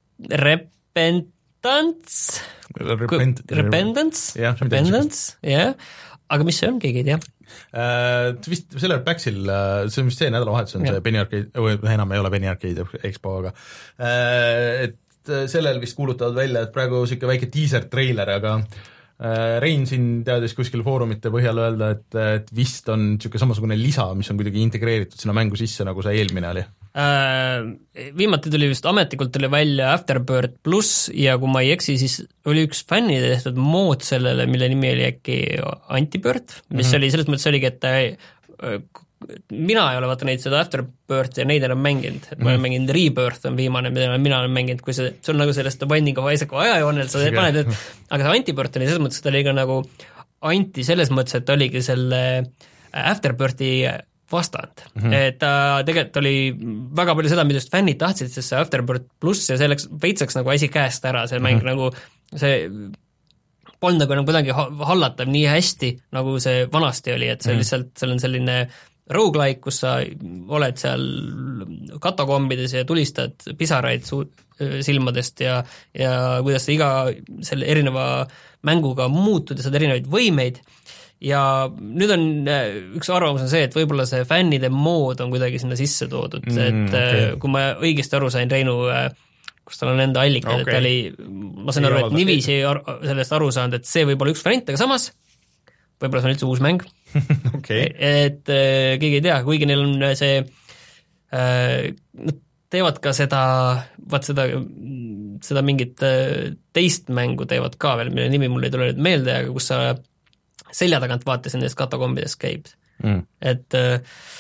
Repentance? Repent... Repentance? jah, Repentance, jah. Aga mis see on, keegi ei tea? Uh, vist sellel Paxil, see on vist see nädalavahetus on ja. See Penny Arcade, või enam ei ole Penny Arcade Expo, aga uh, et sellel vist kuulutavad välja, et praegu siuke väike teaser treiler, aga uh, Rein siin teadis kuskil foorumite põhjal öelda, et, et vist on siuke samasugune lisa, mis on kuidagi integreeritud sinna mängu sisse, nagu see eelmine oli. Uh, viimati tuli vist ametlikult tuli välja Afterbirth pluss ja kui ma ei eksi, siis oli üks fännide tehtud mood sellele, mille nimi oli äkki Antibirth, mis mm-hmm. oli, selles mõttes oligi, et uh, mina ei ole vaata neid seda Afterbirth ja neid enam mänginud, et ma olen mm-hmm. mänginud Rebirth on viimane, mida mina olen mänginud, kui see, see on nagu sellest Binding of Isaac ajajoonel, sa paned, et aga see Antibirth oli selles mõttes, et ta oli ka nagu anti selles mõttes, et ta oligi selle Afterbirthi vastand mm, -hmm. et ta tegelikult oli väga palju seda, mida just fännid tahtsid, sest see Afterbirth pluss ja see läks veitsaks nagu asi käest ära, see mäng mm -hmm. nagu see polnud nagu enam kuidagi hallatav nii hästi, nagu see vanasti oli, et see mm -hmm. lihtsalt, seal on selline roguelike, kus sa oled seal katakombides ja tulistad pisaraid suu-, silmadest ja, ja kuidas sa iga selle erineva mänguga muutud ja saad erinevaid võimeid ja nüüd on üks arvamus on see, et võib-olla see fännide mood on kuidagi sinna sisse toodud mm,, et okay. kui ma õigesti aru sain Reinu, kus tal on enda allikad okay., et ta oli, ma sain aru, et niiviisi ar- sellest aru saanud, et see võib olla üks variant, aga samas võib-olla see on üldse uus mäng okay. et äh, keegi ei tea, kuigi neil on see äh, nad teevad ka seda, vaat seda seda mingit äh, teist mängu teevad ka veel, mille nimi mul ei tule nüüd meelde, aga kus sa selja tagant vaatasin nendest katakombidest käib mm. et äh,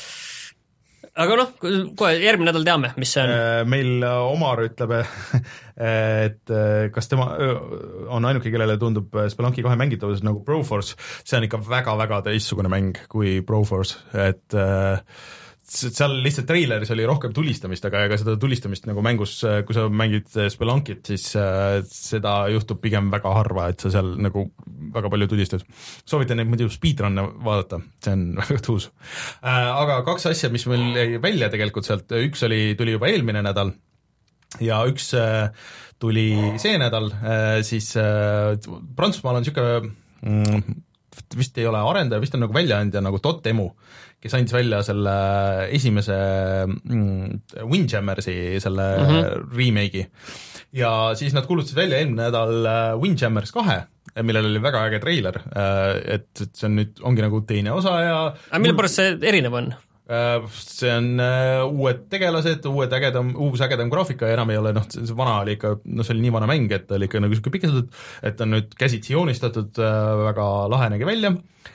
aga noh, kohe järgmine nädal teame, mis see on. Meil Omar ütleb, et kas tema on ainuke, kellele tundub Spelunki kahe mängitavus nagu Broforce, see on ikka väga-väga teistsugune mäng kui Broforce, et seal lihtsalt treileris oli rohkem tulistamist, aga ega seda tulistamist nagu mängus, kui sa mängid Spelunkit, siis seda juhtub pigem väga harva, et sa seal nagu väga palju tulistad. Soovitan neid muidu speedrun'e vaadata, see on väga tuus. Aga kaks asja, mis meil jäi välja tegelikult sealt, üks oli, tuli juba eelmine nädal ja üks tuli see nädal, siis Prantsusmaal on niisugune vist ei ole arendaja, vist on nagu väljaandja nagu Dotemu, kes andis välja selle esimese mm, Windjammersi selle mm-hmm. remake'i ja siis nad kuulutasid välja eelmine nädal Windjammers kahe, millel oli väga äge treiler, et see on nüüd, ongi nagu teine osa ja aga mille pärast see erinev on? See on uued tegelased, uued ägedam, uus ägedam graafika ja enam ei ole, noh, see vana oli ikka, noh, see oli nii vana mäng, et oli ikka nagu niisugune pikendatud, et on nüüd käsitsi joonistatud, väga lahe nägi välja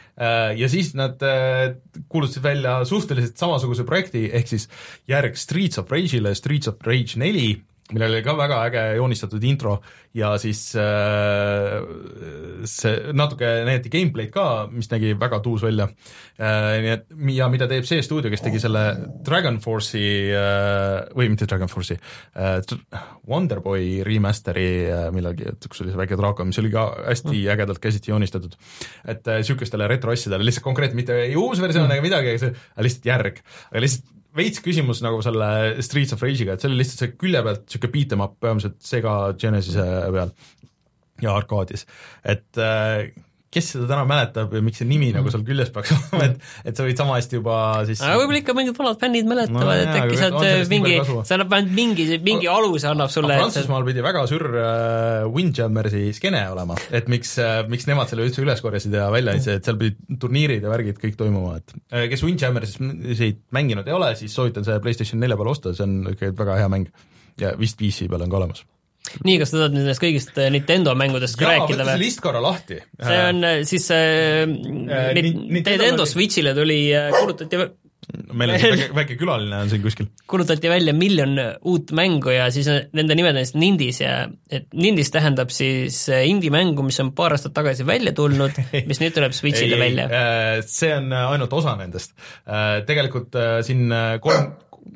ja siis nad kuulutasid välja suhteliselt samasuguse projekti, ehk siis järg Streets of Rage'ile, Streets of Rage neli, millel oli ka väga äge joonistatud intro ja siis äh, see natuke näidati gameplay'd ka, mis nägi väga tuus välja äh, nii et, ja mida teeb see stuudio, kes tegi selle Dragon Force'i äh, või mitte Dragon Force'i äh, Wonderboy remasteri äh, millalgi, et kus oli see väike draako, mis oli ka hästi mm. ägedalt käsiti joonistatud, et äh, sükestele retroasjadele, lihtsalt konkreetselt mitte ei uus versioon mm. ega midagi, aga lihtsalt järg, aga lihtsalt veits küsimus nagu selle Streets of Rage'iga, et see oli lihtsalt see külje pealt niisugune beat em up peamiselt Sega Genesise peal ja arkaadis, et äh, kes seda täna mäletab ja miks see nimi nagu seal küljes peaks olema, et, et sa võid sama hästi juba siis aga võib-olla ikka mingid vanad fännid mäletavad no,, et äkki saad mingi, see annab ainult mingi, mingi no, aluse annab sulle Prantsusmaal pidi väga sür uh, Windjammersi skene olema, et miks, uh, miks nemad selle üldse üles korjasid ja välja andsid, et seal pidid turniirid ja värgid kõik toimuma, et uh, kes Windjammersit mänginud ei ole, siis soovitan see PlayStation nelja peal osta, see on ikka väga hea mäng ja vist P C peal on ka olemas. Nii, kas sa tahad nendest kõigist Nintendo mängudest ka jaa, rääkida? Jaa, võtta see list korra lahti. See on siis äh, äh, Nintendo Switchile tuli, kuulutati meil on väike, väike külaline on siin kuskil. Kuulutati välja miljon uut mängu ja siis nende nimed on siis Nindis ja et Nindis tähendab siis indie-mängu, mis on paar aastat tagasi välja tulnud, mis nüüd tuleb Switchile ei, välja. See on ainult osa nendest. Tegelikult siin kolm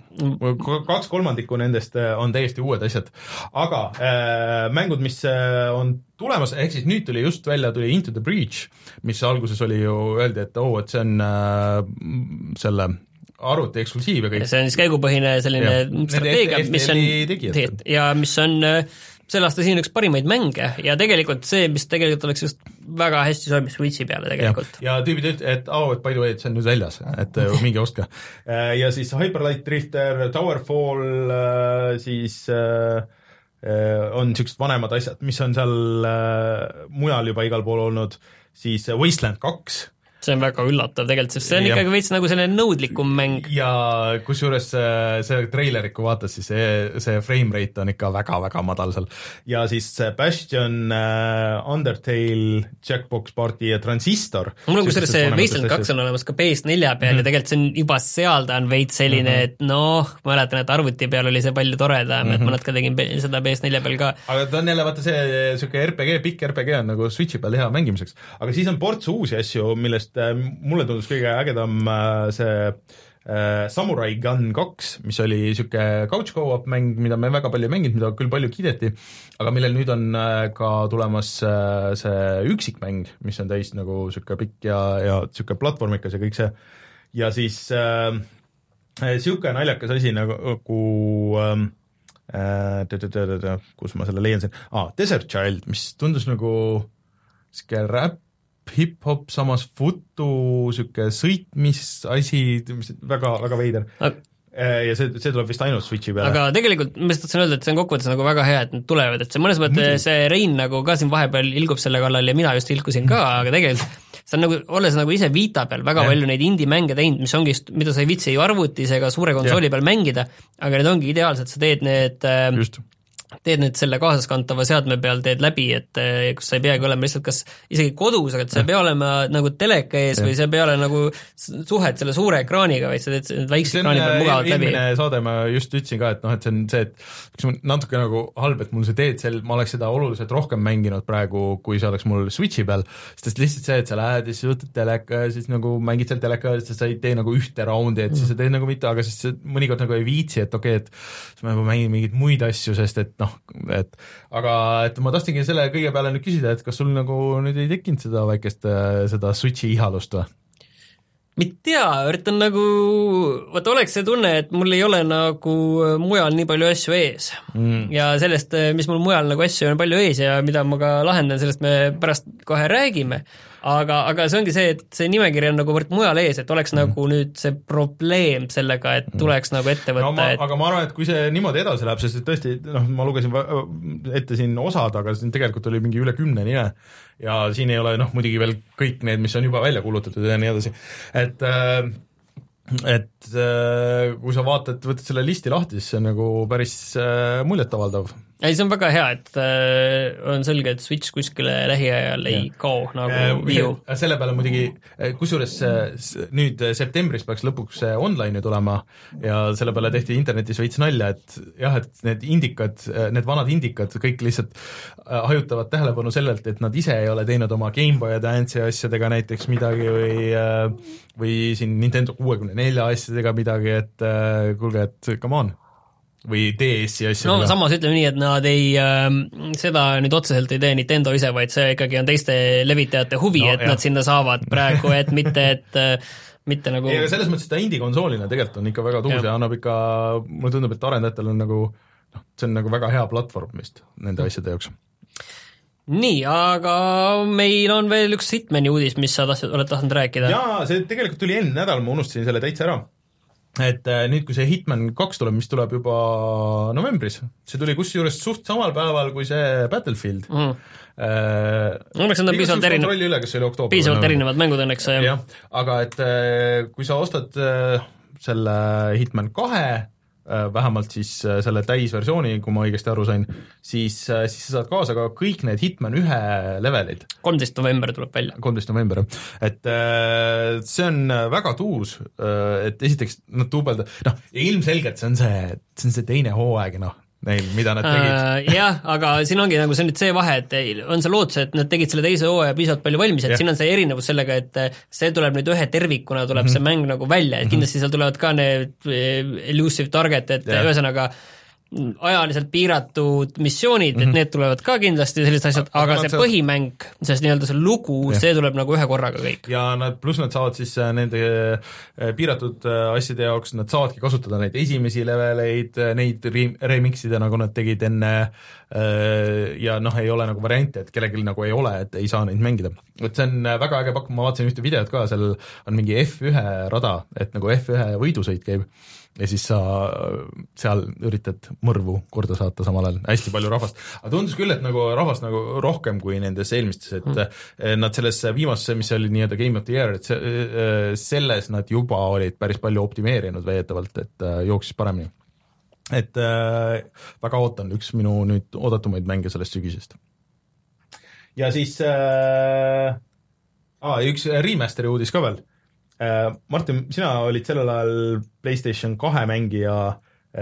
kaks kolmandikku nendest on täiesti uued asjad, aga äh, mängud, mis äh, on tulemas, ehk siis nüüd tuli just välja, tuli Into the Breach, mis alguses oli ju öeldi, et oo, et see on äh, selle arvuti eksklusiiv ja kõik. See on siis käigupõhine selline ja, strateegia, mis on tegid, ja mis on äh, selle aasta siin üks parimaid mänge ja tegelikult see, mis tegelikult oleks just väga hästi sobib Switchi peale tegelikult. Ja, ja tüübid ütlesid, et au, et by the way, et see on nüüd väljas, et mingi ostke. Ja siis Hyperlight Drifter, Towerfall, siis on niisugused vanemad asjad, mis on seal mujal juba igal pool olnud, siis Wasteland kaks, see on väga üllatav tegelikult, sest see on ja. ikkagi veits nagu selline nõudlikum mäng. Ja kusjuures see treilerit, kui vaatas, siis see, see frame rate on ikka väga-väga madal seal. Ja siis Bastion, uh, Undertale, Jackbox Party ja Transistor. Mul on kusjuures see Wasteland kaks on olemas ka P S nelja peal mm-hmm. ja tegelikult see on juba seal ta on veits selline, mm-hmm. et noh, mäletan, et arvuti peal oli see palju toredam, mm-hmm. et ma natuke tegin seda P S nelja peal ka. Aga ta on jälle, vaata see siuke R P G, pikk R P G on nagu Switchi peal hea mängimiseks. Aga siis on ports uusi asju, millest mulle tundus kõige ägedam see äh, Samurai Gun kaks, mis oli siuke couch co-op mäng, mida me väga palju mänginud, mida küll palju kiideti, aga millel nüüd on äh, ka tulemas äh, see üksikmäng, mis on täis nagu siuke pikk ja, ja siuke platvormikas ja kõik see. Ja siis äh, siuke naljakas asi nagu ähm, äh, kus ma selle leian siin ah, Desert Child, mis tundus nagu siuke räpp, hip-hop, samas futu, siuke sõitmisasi, väga, väga veider aga ja see, see tuleb vist ainult Switchi peale. Aga tegelikult ma tahtsin öelda, et see on kokkuvõttes nagu väga hea, et need tulevad, et see mõnes mõttes see Rein nagu ka siin vahepeal ilgub selle kallal ja mina just ilkusin ka, aga tegelikult see on nagu, olles nagu ise Vita peal väga ja. palju neid indie-mänge teinud, mis ongi, mida sa ei vitsi ju arvutis ega suure konsooli ja. peal mängida, aga need ongi ideaalsed, sa teed need just. teed nüüd selle kaasaskantava seadme peal, teed läbi, et kus sa ei peagi olema lihtsalt kas isegi kodus, aga et sa ei pea olema nagu teleka ees ja. või sa ei pea olema nagu suhet selle suure ekraaniga, vaid sa teed väikse ekraani peal mugavalt läbi. Eelmine saade ma just ütlesin ka, et noh, et see on see, et üks natuke nagu halb, et mul see teed sel, ma oleks seda oluliselt rohkem mänginud praegu, kui see oleks mul Switchi peal, sest lihtsalt see, et sa lähed ja siis võtad teleka ja siis nagu mängid seal teleka ja siis sa ei tee nagu ühte raundi, et siis sa teed nagu mitte, aga siis see mõnikord nagu ei viitsi, et okei, et siis ma mängin mingeid muid asju, sest et noh, et aga et ma tahtsingi selle kõige peale nüüd küsida, et kas sul nagu nüüd ei tekkinud seda väikest seda Switchi ihalust või? Ma ei tea, üritan nagu, vaata oleks see tunne, et mul ei ole nagu mujal nii palju asju ees mm. ja sellest, mis mul mujal nagu asju on palju ees ja mida ma ka lahendan, sellest me pärast kohe räägime, aga, aga see ongi see, et see nimekiri on nagu võrd mujal ees, et oleks mm. nagu nüüd see probleem sellega, et tuleks mm. nagu ette võtta. No, ma, et... aga ma arvan, et kui see niimoodi edasi läheb, sest tõesti, noh, ma lugesin ette siin osad, aga siin tegelikult oli mingi üle kümne nime ja siin ei ole, noh, muidugi veel kõik need, mis on juba välja kuulutatud ja nii edasi, et äh, et äh, kui sa vaatad, võtad selle listi lahti, siis see on nagu päris äh, muljetavaldav. ei, see on väga hea, et äh, on selge, et Switch kuskile lähiajal ei ja. kao nagu viiu. Selle peale muidugi, kusjuures nüüd septembris peaks lõpuks online'i tulema ja selle peale tehti internetis veits nalja, et jah, et need indikad, need vanad indikad kõik lihtsalt hajutavad tähelepanu sellelt, et nad ise ei ole teinud oma Game Boy Advance'i asjadega näiteks midagi või või siin Nintendo kuuekümne nelja asjadega midagi, et kuulge, et come on. Või D S-i asjadega. No samas ütleme nii, et nad ei, äh, seda nüüd otseselt ei tee Nintendo ise, vaid see ikkagi on teiste levitajate huvi, no, et jah. nad sinna saavad praegu, et mitte, et äh, mitte nagu ei, aga selles mõttes, et ta indie-konsoolina tegelikult on ikka väga tuus ja. ja annab ikka, mulle tundub, et arendajatel on nagu, noh, see on nagu väga hea platvorm vist nende asjade jaoks. Nii, aga meil on veel üks Hitmani uudis, mis sa tahtsid, oled tahtnud rääkida. Jaa, see tegelikult tuli enne nädal, ma unustasin selle täitsa ära. Et nüüd, kui see Hitman kaks tuleb, mis tuleb juba novembris, see tuli kusjuures suht samal päeval kui see Battlefield. Mm. Äh, õnneks on ta piisavalt erinevad, üle, kas see oli oktoobri, piisavalt erinevad mängud õnneks. jah, aga et kui sa ostad selle Hitman kahe, vähemalt siis selle täisversiooni, kui ma õigesti aru sain, siis, siis sa saad kaasa ka kõik need Hitman ühe levelid. kolmteist november tuleb välja. kolmteist november, et see on väga tuus, et esiteks nad tuubelda, noh, ilmselgelt see on see, see on see teine hooaeg, noh, neil, mida nad tegid uh,. Jah, aga siin ongi nagu see nüüd see vahe, et on see lootus, et nad tegid selle teise hooaja piisavalt palju valmis, et yeah. siin on see erinevus sellega, et see tuleb nüüd ühe tervikuna, tuleb mm -hmm. see mäng nagu välja, et kindlasti seal tulevad ka need elusive target, et yeah. ühesõnaga ajaliselt piiratud missioonid, et mm -hmm. need tulevad ka kindlasti sellised asjad, aga, aga see saavad... põhimäng, sest nii-öelda see lugu, yeah. see tuleb nagu ühe korraga kõik. ja nad, pluss nad saavad siis nende piiratud asjade jaoks, nad saavadki kasutada neid esimesi leveleid, neid remixida, nagu nad tegid enne ja noh, ei ole nagu variante, et kellelgi nagu ei ole, et ei saa neid mängida. et see on väga äge pakk, ma vaatasin ühte videot ka, seal on mingi F ühe rada, et nagu F ühe võidusõit käib ja siis sa seal üritad mõrvu korda saata samal ajal, hästi palju rahvast. aga tundus küll, et nagu rahvast nagu rohkem kui nendes eelmistes, et mm. nad selles viimases, mis oli nii-öelda Game of the Year, et see, selles nad juba olid päris palju optimeerinud veetavalt, et jooksis paremini. Et äh, väga ootan, üks minu nüüd oodatumaid mänge sellest sügisest. Ja siis äh, ah, üks remasteri uudis ka veel. Martin, sina olid sellel ajal PlayStation kahe mängija,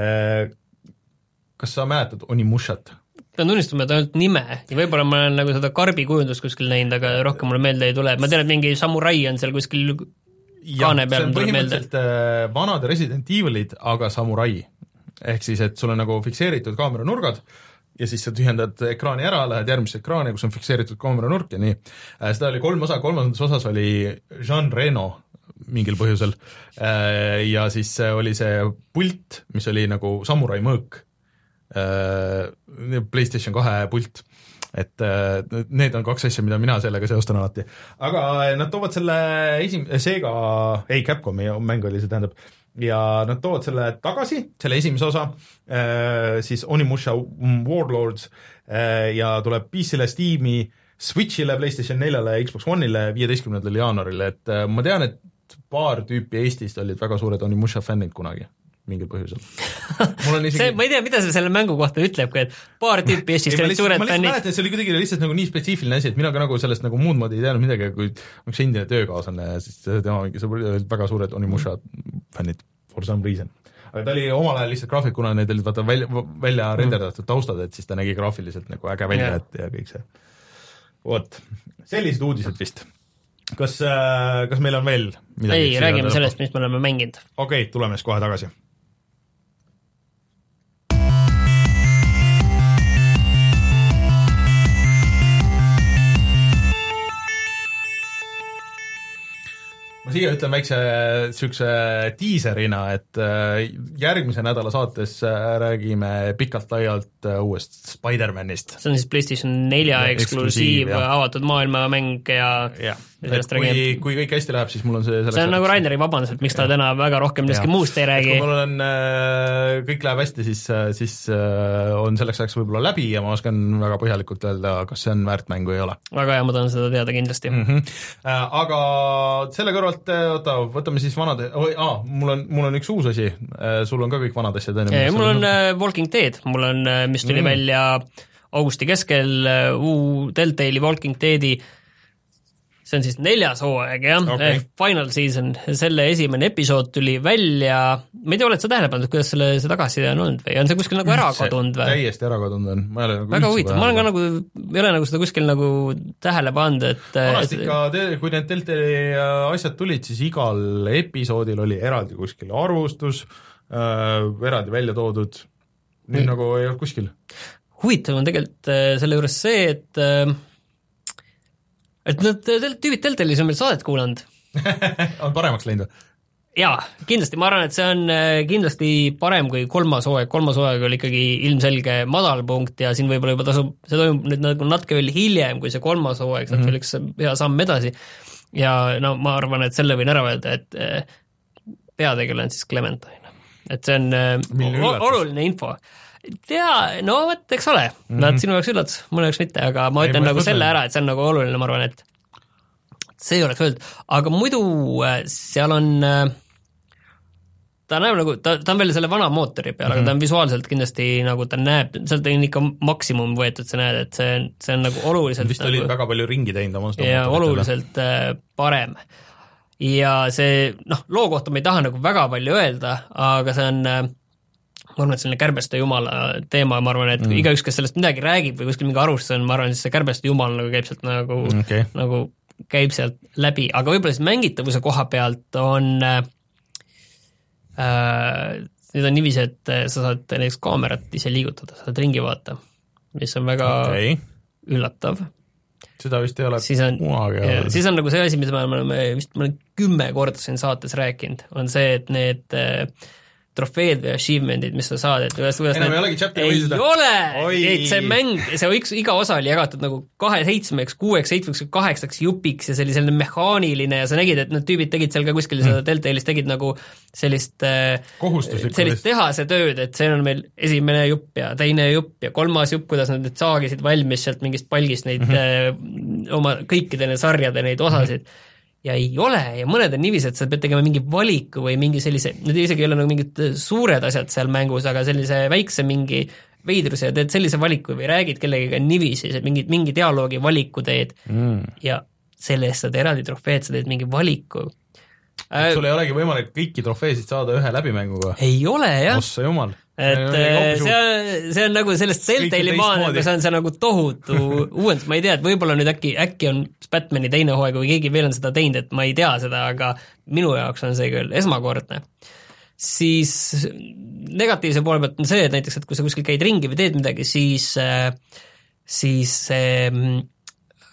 kas sa mäletad Onimushat? Pean tunnistama, et ainult nime ja võib-olla ma olen nagu seda karbi kujundust kuskil näinud, aga rohkem mulle meelde ei tule. Ma tean, et mingi samurai on seal kuskil kaane peal. See on põhimõtteliselt vanad Resident Evilid, aga samurai. Ehk siis, et sul on nagu fikseeritud kaameranurgad ja siis sa tühjendad ekraani ära, lähed järgmisse ekraani, kus on fikseeritud kaameranurk ja nii. Seda oli kolm osa, kolmandas osas oli Jean Reno, mingil põhjusel ja siis oli see pult, mis oli nagu samurai mõõk, PlayStation kahe pult, et need on kaks asja, mida mina sellega seostan alati. Aga nad toovad selle esim-, Sega, ei Capcomi mäng oli see, tähendab, ja nad toovad selle tagasi, selle esimese osa, siis Onimusha Warlords ja tuleb P C-le, Steam'i, Switch'ile, PlayStation neljale ja Xbox One'ile viieteistkümnendal jaanuaril, et ma tean, et paar tüüpi Eestist olid väga suured Onimusha fännid kunagi, mingil põhjusel. Mul on isegi... see, ma ei tea, mida see selle mängu kohta ütleb, et paar tüüpi Eestist olid suured fännid. Ma lihtsalt mäletan, et see oli kuidagi lihtsalt nagu nii spetsiifiline asi, et mina ka nagu sellest nagu muud moodi ei teadnud midagi, kui üks endine töökaaslane, siis tema mingi olid väga suured Onimusha fännid for some reason. Aga ta oli omal ajal lihtsalt graafikuna, need olid vaata välja, välja mm. renderdatud taustad, et siis ta nägi graafiliselt nagu äge välja yeah. et ja kõik see. Vot, sellised uudised vist. Kas, kas meil on veel midagi? Ei, räägime sellest, mis me oleme mänginud. Okei, okay, tuleme siis kohe tagasi. Ma siia ütlen väikse sükse tiiserina, et järgmise nädala saates räägime pikalt-laialt uuest Spider-Manist. See on siis PlayStation nelja eksklusiiv, avatud maailmamäng ja, ja. Et kui, kui kõik hästi läheb, siis mul on see see on nagu Raineri vabandus, et miks ta täna väga rohkem millestki muust ei räägi. Kui mul on, kõik läheb hästi, siis, siis on selleks ajaks võib-olla läbi ja ma oskan väga põhjalikult öelda, kas see on väärt mängu ei ole. Väga hea, ma tahan seda teada kindlasti. Mm-hmm. Aga selle kõrvalt, oota, võtame siis vanad, oi, aa, mul on, mul on üks uus asi, sul on ka kõik vanad asjad. Ei, mul on uh, Walking Dead, mul on, mis tuli mm. välja augusti keskel, uu Telltale'i Walking Deadi, see on siis neljas hooaeg, jah, okay. Final Season, selle esimene episood tuli välja, ma ei tea, oled sa tähele pannud, kuidas selle see tagasiside on olnud või on see kuskil nagu ära kadunud või? Täiesti ära kadunud on, ma ei ole nagu väga huvitav, ma olen ka nagu, ei ole nagu seda kuskil nagu tähele pannud, et vanast ikka, kui need Telltale'i asjad tulid, siis igal episoodil oli eraldi kuskil arvustus, äh, eraldi välja toodud, nüüd mm. nagu ei olnud kuskil. Huvitav on tegelikult selle juures see, et et nad tüübid Telltale'is on meil saadet kuulanud. On paremaks läinud või? Jaa, kindlasti, ma arvan, et see on kindlasti parem kui kolmas hooaeg, kolmas hooaeg oli ikkagi ilmselge madalpunkt ja siin võib-olla juba tasub, see toimub nüüd nagu natuke veel hiljem kui see kolmas hooaeg, sealt mm-hmm. veel üks hea samm edasi ja no ma arvan, et selle võin ära öelda, et peategele on siis Clementine, et see on o- oluline info. Jaa, no võt, eks ole, mm-hmm. nad sinu jaoks üllatus, mul jaoks mitte, aga ma ütlen nagu selle ära, et see on nagu oluline, ma arvan, et see ei oleks öeldud, aga muidu seal on, ta näeb nagu, ta, ta on veel selle vana mootori peal mm, -hmm. aga ta on visuaalselt kindlasti nagu ta näeb, sealt on ikka maksimum võetud, sa näed, et see, see on nagu oluliselt vist oli nagu, väga palju ringi teinud oma ja oluliselt äh, parem. Ja see, noh, loo kohta ma ei taha nagu väga palju öelda, aga see on äh, ma arvan, et selline kärbeste jumala teema, ma arvan, et mm. igaüks, kes sellest midagi räägib või kuskil mingi arvustus on, ma arvan, et see kärbeste jumal nagu käib sealt nagu, okay. nagu käib sealt läbi, aga võib-olla siis mängitavuse koha pealt on äh, nüüd on niiviisi, et sa saad näiteks kaamerat ise liigutada, saad ringi vaata, mis on väga okay. üllatav. Seda vist ei ole siis on, ja, siis on nagu see asi, mida me oleme vist ma olen kümme korda siin saates rääkinud, on see, et need äh, trofeed või achievementid, mis sa saad, et kuidas, kuidas ei, need, no, ei, ei ole, et see mäng, see üks, iga osa oli jagatud nagu kahe seitsmeks, kuueks, seitsmeks, kaheksaks jupiks ja see oli selline mehaaniline ja sa nägid, et need tüübid tegid seal ka kuskil mm. seda Telltale'is tegid nagu sellist sellist tehase tööd, et see on meil esimene jupp ja teine jupp ja kolmas jupp, kuidas nad nüüd saagisid valmis sealt mingist palgist neid mm-hmm. äh, oma kõikide need sarjade neid osasid mm-hmm. ja ei ole ja mõned on niiviisi, et sa pead tegema mingi valiku või mingi sellise, need isegi ei ole nagu mingid suured asjad seal mängus, aga sellise väikse mingi veidruse ja teed sellise valiku või räägid kellegiga niiviisi, mingi, mingi dialoogi valiku teed mm. ja selle eest saad eraldi trofeed, sa teed mingi valiku. Sul ei olegi võimalik kõiki trofeesid saada ühe läbimänguga? Ei ole, jah. Ossa jumal. Et see on, see on nagu sellest Telltale'i maane, kus on see nagu tohutu uuend, ma ei tea, et võib-olla nüüd äkki, äkki on Batmani teine hooaeg või keegi veel on seda teinud, et ma ei tea seda, aga minu jaoks on see küll esmakordne. Siis negatiivse poole pealt on see, et näiteks, et kui sa kuskil käid ringi või teed midagi, siis, siis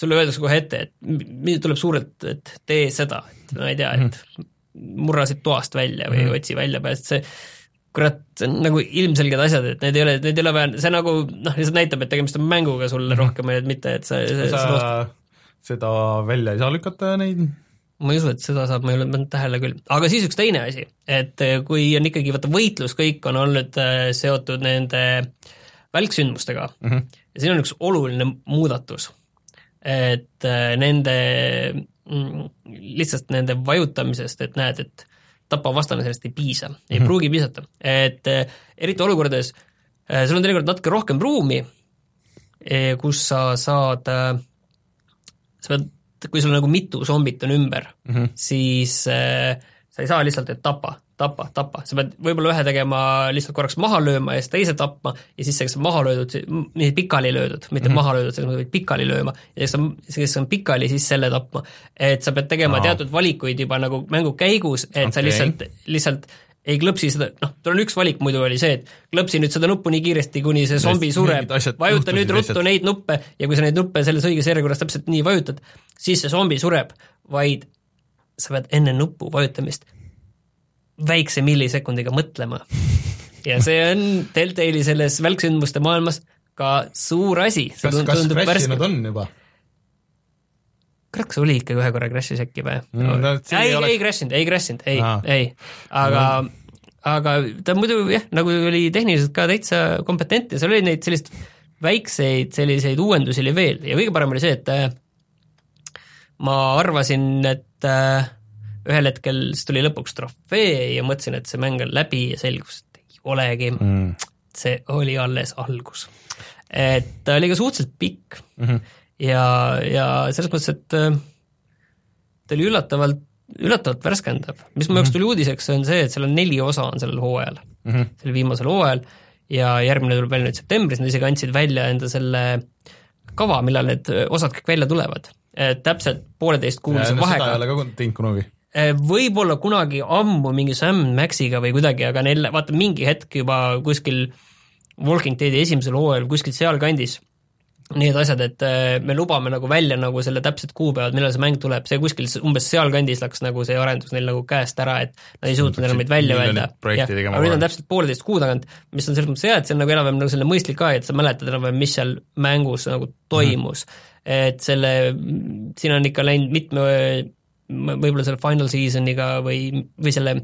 sulle öeldakse kohe ette, et mida tuleb suurelt, et tee seda, et ma ei tea, et murra siit toast välja või mm. otsi välja pääst, see kurat, see on nagu ilmselged asjad, et need ei ole, need ei ole vähe, see nagu noh, lihtsalt näitab, et tegemist on mänguga sulle mm. rohkem, et mitte, et sa, sa, sa seda välja ei saa lükata neid? Ma ei usu, et seda saab, ma ei ole mõnda tähele küll. Aga siis üks teine asi, et kui on ikkagi vaata võitlus, kõik on olnud seotud nende välksündmustega mm -hmm. ja siin on üks oluline muudatus, et nende lihtsalt nende vajutamisest, et näed, et tapa vastane sellest ei piisa, ei mm -hmm. pruugi piisata, et eriti olukordades sul on tegelikult natuke rohkem ruumi, kus sa saad, sa pead, kui sul nagu mitu zombit on ümber mm, -hmm. siis äh, sa ei saa lihtsalt, et tapa, tapa, tapa, sa pead võib-olla ühe tegema lihtsalt korraks maha lööma ja siis teise tapma ja siis see, kes on maha löödud, pikali löödud, mitte mm -hmm. maha löödud, selles mõttes pikali lööma ja kes on, kes on pikali, siis selle tapma. Et sa pead tegema no. teatud valikuid juba nagu mängu käigus, et okay. sa lihtsalt, lihtsalt ei klõpsi seda, noh, tal on üks valik muidu oli see, et klõpsi nüüd seda nuppu nii kiiresti, kuni see zombi sureb, vajuta nüüd ruttu lihtsalt. Neid nuppe ja kui sa neid nuppe selles õiges järjekorras täpselt nii vajutad, siis see zombi sureb, vaid sa pead enne nuppu vajutamist väikse millisekundiga mõtlema. Ja see on Telltale'i selles välksündmuste maailmas ka suur asi. Kas, kas crashinud on juba? Kraks oli ikka ühe korra crashis äkki või? Mm, no, ei, ole... ei crashinud, ei crashinud, ei, ei. Aga, mm. aga ta muidu jah, nagu oli tehniliselt ka täitsa kompetentne, seal oli neid sellist väikseid selliseid uuendusi oli veel ja kõige parem oli see, et ma arvasin, et ühel hetkel tuli lõpuks trofee ja mõtlesin, et see mäng on läbi ja selgus, et ei olegi. Mm. See oli alles algus. Et ta oli ka suhteliselt pikk mm -hmm. ja, ja selles mõttes, et ta oli üllatavalt, üllatavalt värskendav. Mis mu jaoks tuli uudiseks, on see, et seal on neli osa on sellel hooajal, mm -hmm. sellel viimasel hooajal ja järgmine tuleb välja nüüd septembris, nad isegi andsid välja enda selle kava, millal need osad kõik välja tulevad. Et täpselt pooleteist kuulise vahega. Seda ei ole ka teinud kunagi. Võib-olla kunagi ammu mingi Sam Maxiga või kuidagi, aga neil, vaata mingi hetk juba kuskil Walking Deadi esimesel hooajal kuskil seal kandis need asjad, et me lubame nagu välja nagu selle täpselt kuupäevad, millal see mäng tuleb, see kuskil umbes seal kandis läks nagu see arendus neil nagu käest ära, et nad ei suutnud enam meid välja öelda. Aga nüüd on täpselt pooleteist kuu tagant, mis on selles mõttes hea, et see on nagu enam nagu selle mõistlik ka, et sa mäletad enam, mis seal mängus nagu toimus. Mm. Et selle, siin on ikka läinud mitme võib-olla selle final seasoniga või, või selle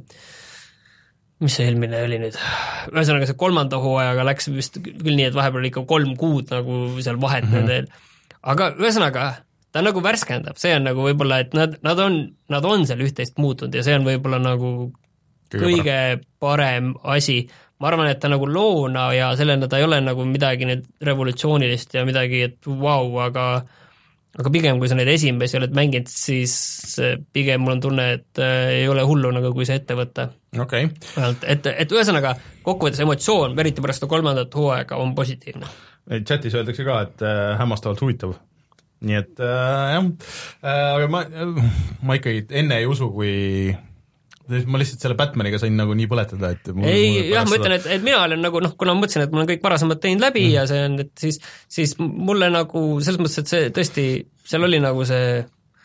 mis see eelmine oli nüüd, ühesõnaga see kolmanda hooajaga läks vist küll nii, et vahepeal ikka kolm kuud nagu seal vahet mm -hmm. nendel, aga ühesõnaga ta on nagu värskendab, see on nagu võib-olla, et nad, nad on, nad on seal üht-teist muutunud ja see on võib-olla nagu kõige, kõige parem asi. Ma arvan, et ta nagu loona ja sellena ta ei ole nagu midagi nüüd revolutsioonilist ja midagi, et vau, wow, aga aga pigem, kui sa neid esimesi oled mänginud, siis pigem mul on tunne, et äh, ei ole hullu nagu kui see ette võtta. Okay. Et, et ühesõnaga, kokkuvõttes emotsioon, eriti pärast kolmandat hooaega, on positiivne. Chatis öeldakse ka, et äh, hämmastavalt huvitav. Nii et äh, jah, äh, aga ma, ma ikkagi enne ei usu, kui ma lihtsalt selle Batmaniga sain nagu nii põletada, et mul, ei, mul jah, ma ütlen, et, et mina olen nagu, noh, kuna ma mõtlesin, et mul on kõik varasemad teinud läbi mm. ja see on, et siis, siis mulle nagu selles mõttes, et see tõesti, seal oli nagu see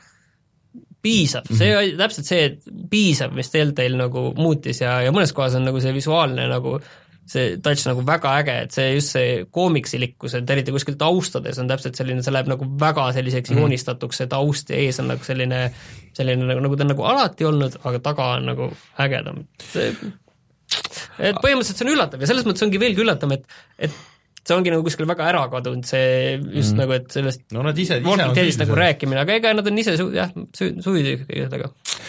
piisav, see oli täpselt see, et piisav, mis Telltale nagu muutis ja, ja mõnes kohas on nagu see visuaalne nagu see touch nagu väga äge, et see just see koomiksilikkus, et eriti kuskilt taustades on täpselt selline, see läheb nagu väga selliseks mm. joonistatuks, see taust ja ees on nagu selline, selline nagu, nagu ta on nagu alati olnud, aga taga on nagu ägedam. See, et põhimõtteliselt see on üllatav ja selles mõttes ongi veelgi üllatam, et, et see ongi nagu kuskil väga ära kadunud, see just mm. nagu, et sellest no nad ise, ise on süüdi nagu rääkimine, aga ega nad on ise su, jah, süüdi kõigedega.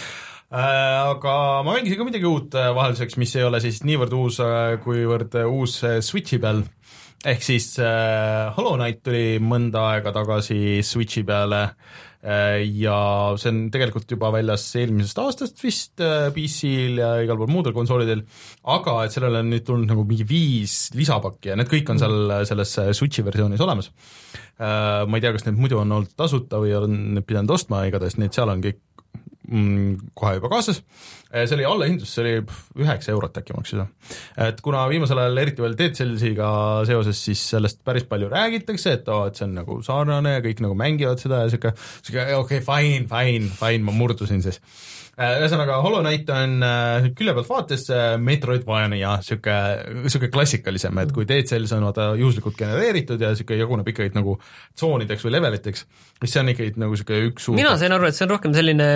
Aga ma mängisin ka midagi uut vahelduseks, mis ei ole siis niivõrd uus, kuivõrd uus Switchi peal. Ehk siis Hollow Knight tuli mõnda aega tagasi Switchi peale ja see on tegelikult juba väljas eelmisest aastast vist P C-l ja igal pool muudel konsoolidel, aga et sellele on nüüd tulnud nagu mingi viis lisapakki ja need kõik on seal selles Switchi versioonis olemas. Ma ei tea, kas need muidu on olnud tasuta või on need pidanud ostma, igatahes need seal on kõik mm, kohe juba kaasas, see oli allahindlus, see oli üheksa eurot äkki maksis. Et kuna viimasel ajal eriti veel Dead Cellsiga seoses, siis sellest päris palju räägitakse, et, oh, et see on nagu sarnane ja kõik nagu mängivad seda ja siuke, siuke okei, okay, fine, fine, fine, ma murdusin siis. Ühesõnaga, Hollow Knight on külje pealt vaates Metroidvania, siuke, siuke klassikalisem, et kui Dead Cells on vaata juhuslikult genereeritud ja siuke jaguneb ikkagi nagu tsoonideks või leveliteks, mis see on ikkagi nagu siuke üks suur... Mina sain aru, et see on rohkem selline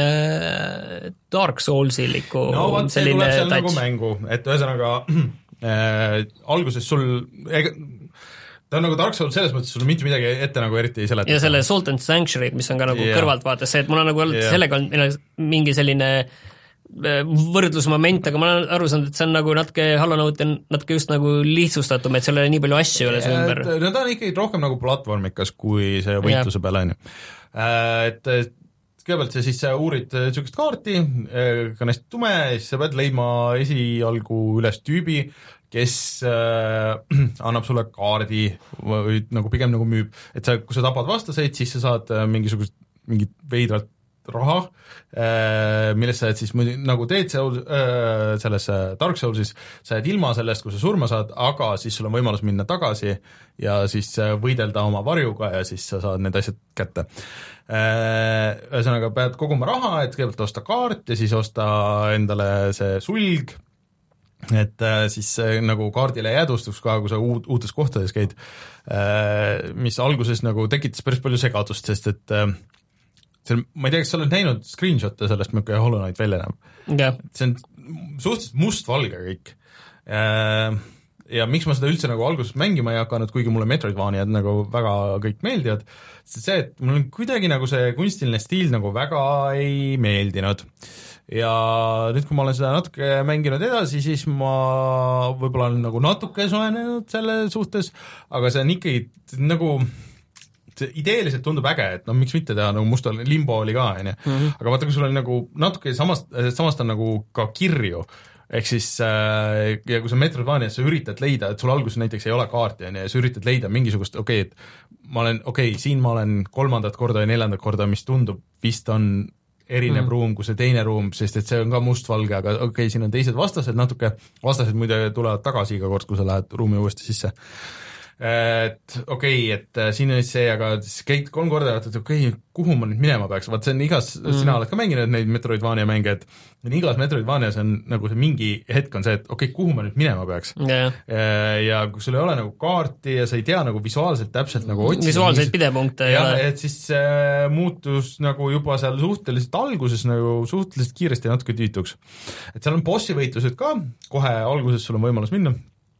äh, Dark Soulsiliku no vaat, see tuleb seal touch. Nagu mängu, et ühesõnaga äh, alguses sul... Ega, ta on nagu Dark Souls selles mõttes, sul mitte midagi ette nagu eriti ei seleta. Ja selle Salt and Sanctuary, mis on ka nagu yeah. kõrvalt vaates see, et mul on nagu olnud yeah. sellega on mingi selline võrdlusmoment, aga ma olen aru saanud, et see on nagu natuke Hollow Knight on natuke just nagu lihtsustatum, et seal ei ole nii palju asju üle see ümber. No ta on ikkagi rohkem nagu platvormikas, kui see võitluse yeah. peale on. Et kõigepealt sa siis uurid niisugust kaarti, ka näist tume, siis sa pead leidma esialgu üles tüübi, kes äh, annab sulle kaardi või nagu pigem nagu müüb, et sa, kui sa tapad vastaseid, siis sa saad mingisugust, mingit veidrat raha, äh, millest sa jääd siis nagu teed seal äh, selles Dark Soulsis, sa jääd ilma sellest, kui sa surma saad, aga siis sul on võimalus minna tagasi ja siis võidelda oma varjuga ja siis sa saad need asjad kätte. Äh, ühesõnaga pead koguma raha, et kõigepealt osta kaart ja siis osta endale see sulg, et äh, siis äh, nagu kaardile jäädvustuks ka, kui sa uut, uutes kohtades käid, äh, mis alguses nagu tekitas päris palju segadust, sest et äh, see, ma ei tea, kas sa oled näinud screenshot'e sellest, milline Hollow Knight välja näeb yeah. see on suhteliselt mustvalge kõik äh, ja miks ma seda üldse nagu alguses mängima ei hakanud, kuigi mulle Metroidvaniad nagu väga kõik meeldivad, see, et mul on kuidagi nagu see kunstiline stiil nagu väga ei meeldinud ja nüüd, kui ma olen seda natuke mänginud edasi, siis ma võib-olla olen nagu natuke soenenud selle suhtes, aga see on ikkagi nagu, see ideeliselt tundub äge, et no miks mitte teha, nagu musta Limbo oli ka, on ju, aga vaata, kui sul on nagu natuke samast, samast on nagu ka kirju, ehk siis äh, ja kui sa Metroidvanias sa üritad leida, et sul alguses näiteks ei ole kaarti, on ju, ja sa üritad leida mingisugust, okei okay,, et ma olen, okei okay,, siin ma olen kolmandat korda ja neljandat korda, mis tundub vist on erinev mm. ruum kui see teine ruum, sest et see on ka mustvalge, aga okei okay,, siin on teised vastased natuke, vastased muide tulevad tagasi iga kord, kui sa lähed ruumi uuesti sisse. Et okei okay,, et siin on see, aga käid kolm korda ja vaatad, okei okay,, kuhu ma nüüd minema peaks, vaat see on igas mm., sina oled ka mänginud neid Metroidvania mänge, et igas Metroidvanias on nagu see mingi hetk on see, et okei okay,, kuhu ma nüüd minema peaks yeah. ja kui sul ei ole nagu kaarti ja sa ei tea nagu visuaalselt täpselt nagu otsida visuaalseid pidepunkte ja, et siis äh, muutus nagu juba seal suhteliselt alguses nagu suhteliselt kiiresti natuke tüütuks, et seal on bossi võitlused ka, kohe alguses sul on võimalus minna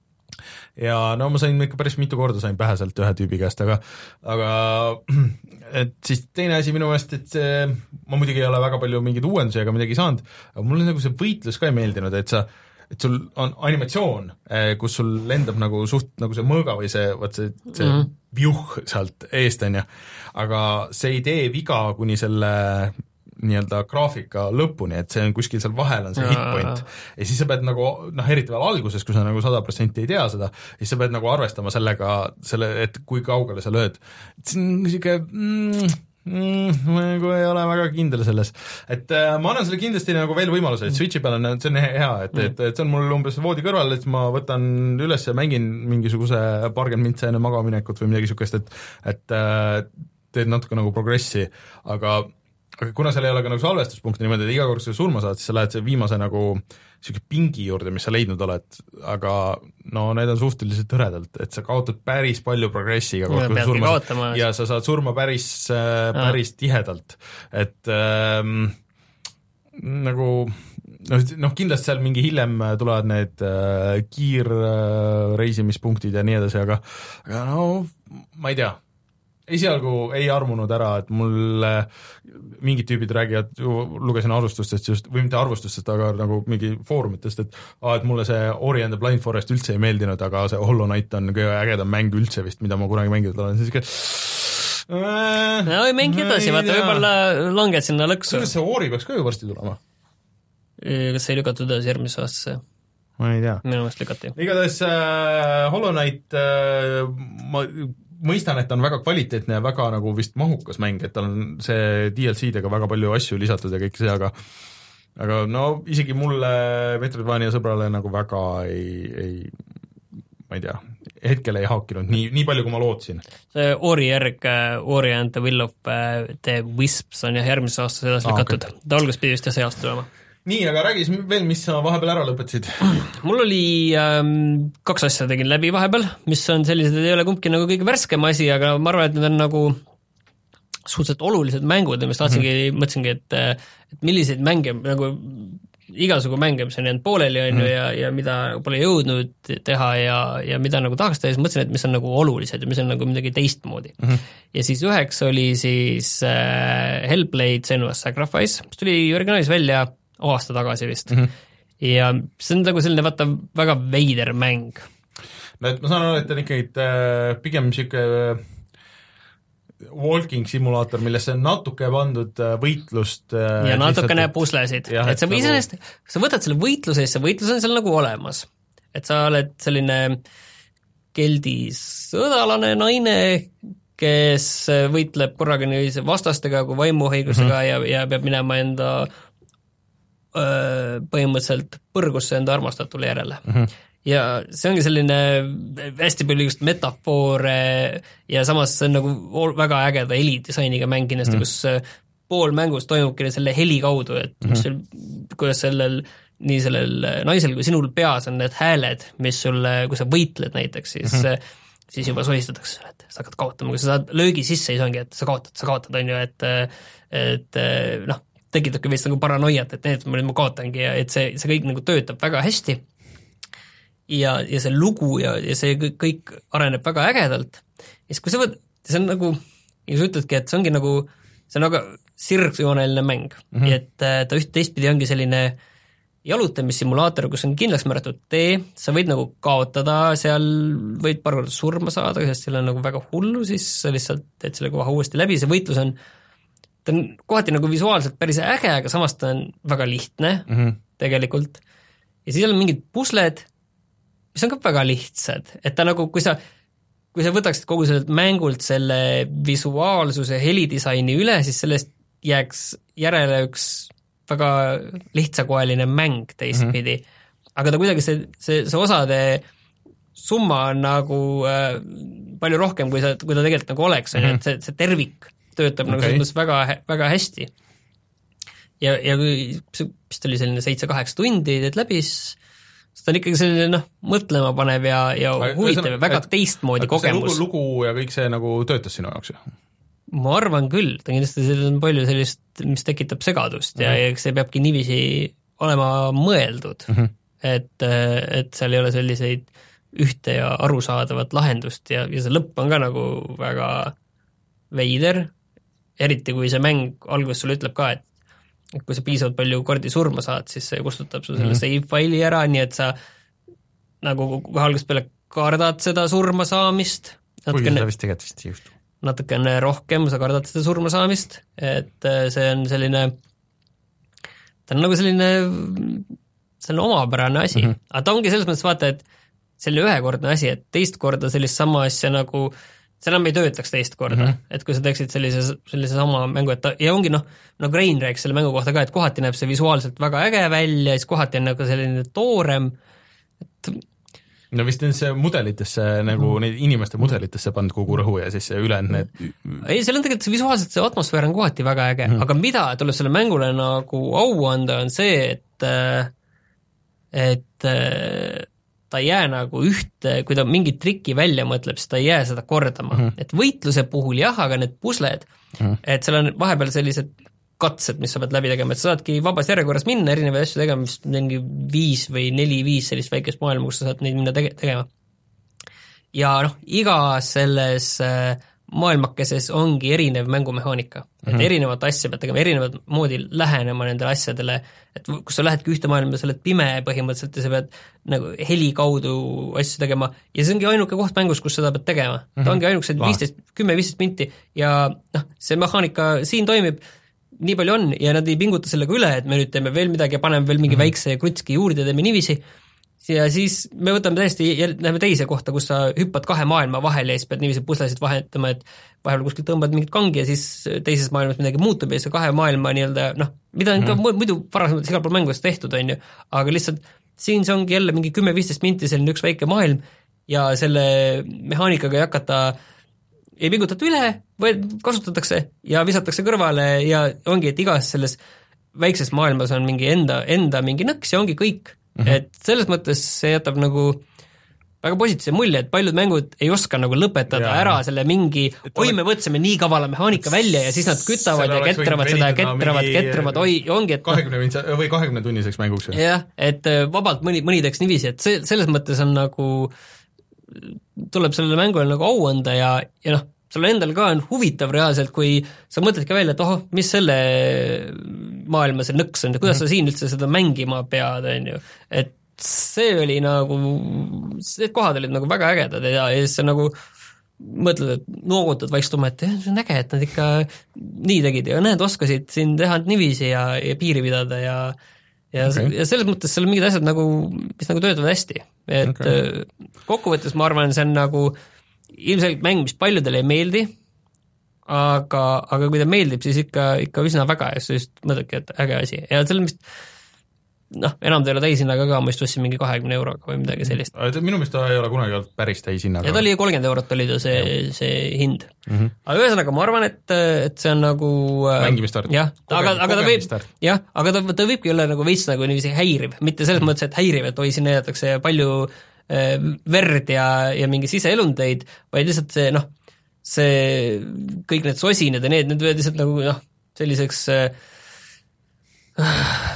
ja no ma sain ikka päris mitu korda sain pähe sealt ühe tüübi käest, aga aga et siis teine asi minu meelest, et see, ma muidugi ei ole väga palju mingeid uuendusi ega midagi saanud, aga mulle nagu see võitlus ka ei meeldinud, et sa et sul on animatsioon, kus sul lendab nagu suht nagu see mõõga või see, vaat see, see mm-hmm. viuh sealt eest, on ju, aga see ei tee viga kuni selle nii-öelda graafika lõpuni, et see on kuskil seal vahel on see hitpoint ja siis sa pead nagu, noh eriti veel alguses, kui sa nagu sada protsenti ei tea seda, siis sa pead nagu arvestama sellega, selle, et kui kaugele sa lööd. See on niisugune mm, mm, ma nagu ei ole väga kindel selles, et äh, ma annan selle kindlasti nagu veel võimaluse, et Switchi peal on, see on hea, et, et, et see on mul umbes voodi kõrval, et ma võtan üles ja mängin mingisuguse paarkümmend mintse enne magaminekut või midagi niisugust, et, et äh, teed natuke nagu progressi, aga aga kuna seal ei ole ka nagu salvestuspunkti niimoodi, et iga kord, kui sa surma saad, siis sa lähed see viimase nagu siuke pingi juurde, mis sa leidnud oled, aga no need on suhteliselt hõredalt, et sa kaotad päris palju progressi iga kord, kui sa surma saad ja sa saad surma päris, päris ja. tihedalt, et ähm, nagu noh, noh kindlasti seal mingi hiljem tulevad need äh, kiirreisimispunktid äh, ja nii edasi, aga, aga no ma ei tea, esialgu ei armunud ära, et mul mingid tüübid räägivad, lugesin arvustustest just, või mitte arvustustest, aga nagu mingi foorumitest, et, ah, et mulle see Ori and the Blind Forest üldse ei meeldinud, aga see Hollow Knight on kõige ägedam mäng üldse vist, mida ma kunagi mänginud olen, siis ikka no ei mängi edasi, vaata võib-olla langed sinna lõksu. Kuidas see Ori peaks ka ju varsti tulema? Kas ei lükatud edasi järgmise aastasse? Ma ei tea. Minu meelest lükati. Igatahes äh, Hollow Knight äh, ma mõistan, et on väga kvaliteetne ja väga nagu vist mahukas mäng, et tal on see D L C-dega väga palju asju lisatud ja kõik see, aga aga no isegi mulle Metroidvania sõbrale nagu väga ei, ei ma ei tea, hetkel ei haakinud nii, nii palju, kui ma lootsin. See Ori järg, Ori and the Will of the Wisps on jah järgmises aastas edasi lükatud. Ah, okay. Ta algas pidi vist jah see aasta tulema. Nii, aga räägis veel, mis sa vahepeal ära lõpetasid? Mul oli ähm, kaks asja tegin läbi vahepeal, mis on sellised, et ei ole kumbki nagu kõige värskem asi, aga ma arvan, et need on nagu suhteliselt olulised mängud ja mis tahtsingi, mm-hmm. mõtlesingi, et, et milliseid mänge, nagu igasugu mänge, mis on jäänud pooleli on mm-hmm. ja, ja mida pole jõudnud teha ja, ja mida nagu tahaks teha, siis mõtlesin, et mis on nagu olulised ja mis on nagu midagi teistmoodi. Mm-hmm. Ja siis üheks oli siis äh, Hellblade Senua's Sacrifice, mis tuli originaalis välja aasta tagasi vist. Mm-hmm. Ja see on nagu selline vaata väga veider mäng. No et ma saan aru, et on ikkagi äh, pigem siuke äh, walking simulaator, millesse on natuke pandud äh, võitlust äh, ja natukene puslesid. Jah, et sa või nagu... isest, sa võtad selle võitluse ja see võitlus on seal nagu olemas. Et sa oled selline keldisõdalane naine, kes võitleb korraga nii vastastega kui vaimuhaigusega mm-hmm. ja, ja peab minema enda põhimõtteliselt põrgusse enda armastatule järele. Mm-hmm. Ja see ongi selline hästi palju just metafoore ja samas see on nagu väga ägeda helidisainiga mäng kindlasti, mm-hmm. kus pool mängus toimubki selle heli kaudu, et mm-hmm. sul, kuidas sellel, nii sellel naisel kui sinul peas on need hääled, mis sulle, kui sa võitled näiteks, siis mm-hmm. siis juba sohistatakse, et sa hakkad kaotama, kui sa saad löögi sisse, siis ongi, et sa kaotad, sa kaotad, on ju, et et noh, tekitabki vist nagu paranoiat, et need, ma nüüd ma kaotangi ja et see, see kõik nagu töötab väga hästi ja, ja see lugu ja, ja see kõik, kõik areneb väga ägedalt. Ja siis kui sa võd, see on nagu, ja sa ütledki, et see ongi nagu, see on nagu sirgjooneline mäng, mm-hmm. et ta üht teistpidi ongi selline jalutamissimulaator, kus on kindlaks määratud tee, sa võid nagu kaotada, seal võid paar korda surma saada, sest seal on nagu väga hullu, siis sa lihtsalt teed selle koha uuesti läbi, see võitlus on ta on kohati nagu visuaalselt päris äge, aga samas ta on väga lihtne mm-hmm. tegelikult. Ja siis on mingid pusled, mis on ka väga lihtsad, et ta nagu, kui sa, kui sa võtaksid kogu sellelt mängult selle visuaalsuse helidisaini üle, siis sellest jääks järele üks väga lihtsakoeline mäng teistpidi. Mm-hmm. Aga ta kuidagi see, see, see osade summa on nagu äh, palju rohkem, kui, sa, kui ta tegelikult nagu oleks, mm-hmm. et see, see tervik töötab okay. nagu väga, väga hästi. Ja, ja kui vist oli selline seitse-kaheksa tundi teed läbi, siis ta on ikkagi selline noh, mõtlema panev ja, ja huvitav ja väga et, teistmoodi et kogemus. Lugu, lugu ja kõik see nagu töötas sinu jaoks? Ma arvan küll, ta kindlasti on palju sellist, mis tekitab segadust mm-hmm. ja eks see peabki niiviisi olema mõeldud, mm-hmm. et, et seal ei ole selliseid ühte ja arusaadavat lahendust ja, ja see lõpp on ka nagu väga veider, eriti kui see mäng alguses sulle ütleb ka, et kui sa piisavalt palju kordi surma saad, siis see kustutab su selle mm-hmm. save-faili ära, nii et sa nagu kohe algusest peale kardad seda surma saamist. Kuigi seda vist tegelikult ei juhtu. Natukene rohkem sa kardad seda surma saamist, et see on selline, ta on nagu selline, selline omapärane asi. Mm-hmm. Aga ta ongi selles mõttes vaata, et selline ühekordne asi, et teist korda sellist sama asja nagu see enam ei töötaks teist korda, mm-hmm. et kui sa teeksid sellise, sellise sama mängu, et ta, ja ongi noh, nagu Rein rääkis selle mängu kohta ka, et kohati näeb see visuaalselt väga äge välja, siis kohati on nagu selline toorem, et no vist nendesse mudelitesse, nagu mm. neid inimeste mudelitesse pand kogu rõhu ja siis ülejäänud need ei, seal on tegelikult see visuaalselt, see atmosfäär on kohati väga äge, mm. aga mida tuleb selle mängule nagu au anda, on see, et et ta ei jää nagu ühte, kui ta mingit trikki välja mõtleb, siis ta ei jää seda kordama. Mm-hmm. Et võitluse puhul jah, aga need pusled, mm-hmm. et seal on vahepeal sellised katsed, mis sa pead läbi tegema, et sa saadki vabas järjekorras minna erinevaid asju tegema, mis mingi viis või neli-viis sellist väikest maailma, kus sa saad neid minna tege- tegema. Ja noh, iga selles maailmakeses ongi erinev mängumehaanika, et mm-hmm. erinevat asja pead tegema, erinevat moodi lähenema nendele asjadele, et kus sa lähedki ühte maailma, sa oled pime põhimõtteliselt ja sa pead nagu heli kaudu asju tegema ja see ongi ainuke koht mängus, kus seda pead tegema. Mm-hmm. Ta ongi ainukesed viisteist, kümme viisteist minti ja noh, see mehaanika siin toimib, nii palju on ja nad ei pinguta sellega üle, et me nüüd teeme veel midagi ja paneme veel mingi mm-hmm. väikse krutski juurde ja teeme niiviisi, ja siis me võtame täiesti, läheme teise kohta, kus sa hüppad kahe maailma vahel ja siis pead niiviisi puslesid vahetama, et vahepeal kuskil tõmbad mingit kangi ja siis teises maailmas midagi muutub ja see kahe maailma nii-öelda, noh, mida on ka mm. muidu varasemalt igal pool mängus tehtud, on ju, aga lihtsalt siin see ongi jälle mingi kümme-viisteist minti selline üks väike maailm ja selle mehaanikaga ei hakata, ei pingutata üle, vaid kasutatakse ja visatakse kõrvale ja ongi, et igas selles väikses maailmas on mingi enda, enda mingi nõks ja ongi kõik. Mm-hmm. Et selles mõttes see jätab nagu väga positiivse mulje, et paljud mängud ei oska nagu lõpetada ja, ära selle mingi, oi, me võtsime nii kavala mehaanika välja ja siis nad kütavad ja ketravad seda ja ketravad, ketravad, oi, ongi, et kahekümne või kahekümne tunniseks mänguks. jah, et vabalt mõni, mõni teeks niiviisi, et see, selles mõttes on nagu, tuleb sellele mängule nagu au anda ja, ja noh, sul endal ka on huvitav reaalselt, kui sa mõtled ka välja, et ohoh, mis selle maailma see nõks on ja kuidas mm-hmm. sa siin üldse seda mängima pead, on ju, et see oli nagu, need kohad olid nagu väga ägedad ja, ja siis sa nagu mõtled, et noogutad vaikstuma, et see on äge, et nad ikka nii tegid ja need oskasid siin teha niiviisi ja, ja piiri pidada ja ja, okay. ja selles mõttes seal on mingid asjad nagu, mis nagu töötavad hästi, et okay. kokkuvõttes ma arvan, see on nagu ilmselt mäng, mis paljudele ei meeldi, aga, aga kui ta meeldib, siis ikka, ikka üsna väga ja siis just mõtledki, et äge asi ja selle, mis noh, enam ta ei ole täishinnaga ka, ma just ostsin mingi kahekümne euroga või midagi sellist. Minu meelest ta ei ole kunagi olnud päris täishinnaga. ja ta oli kolmkümmend eurot oli ta see, see hind. Mm-hmm. aga ühesõnaga ma arvan, et, et see on nagu mängimistart. jah, aga, aga ta võib, jah, aga ta, ta võibki olla nagu veits nagu niiviisi häiriv, mitte selles mm-hmm. mõttes, et häiriv, et oi, siin näidatakse palju äh, verd ja, ja mingi siseelundeid, vaid lihtsalt see, noh, see kõik need sosined ja need, need võivad lihtsalt nagu, noh, selliseks äh,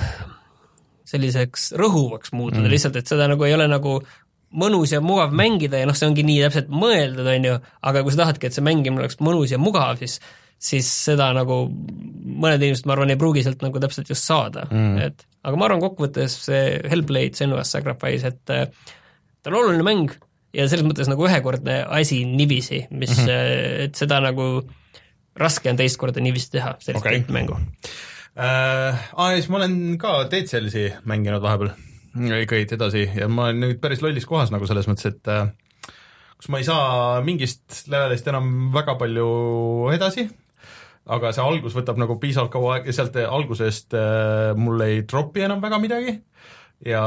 selliseks rõhuvaks muutuda mm. lihtsalt, et seda nagu ei ole nagu mõnus ja mugav mängida ja noh, see ongi nii täpselt mõeldud, on ju, aga kui sa tahadki, et see mängimine oleks mõnus ja mugav, siis, siis seda nagu mõned inimesed, ma arvan, ei pruugi sealt nagu täpselt just saada mm. et, aga ma arvan kokkuvõttes see Hellblade, Senua's Sacrifice, et ta on oluline mäng ja selles mõttes nagu ühekordne asi niiviisi, mis mm-hmm. et seda nagu raske on teist korda niiviisi teha, sellist okay. mängu Äh, ah, siis ma olen ka Dead Cellsi mänginud vahepeal kõid edasi ja ma olen nüüd päris lollis kohas nagu selles mõttes, et äh, kus ma ei saa mingist levelist enam väga palju edasi, aga see algus võtab nagu piisavalt kaua aega ja sealt algusest äh, mul ei dropi enam väga midagi ja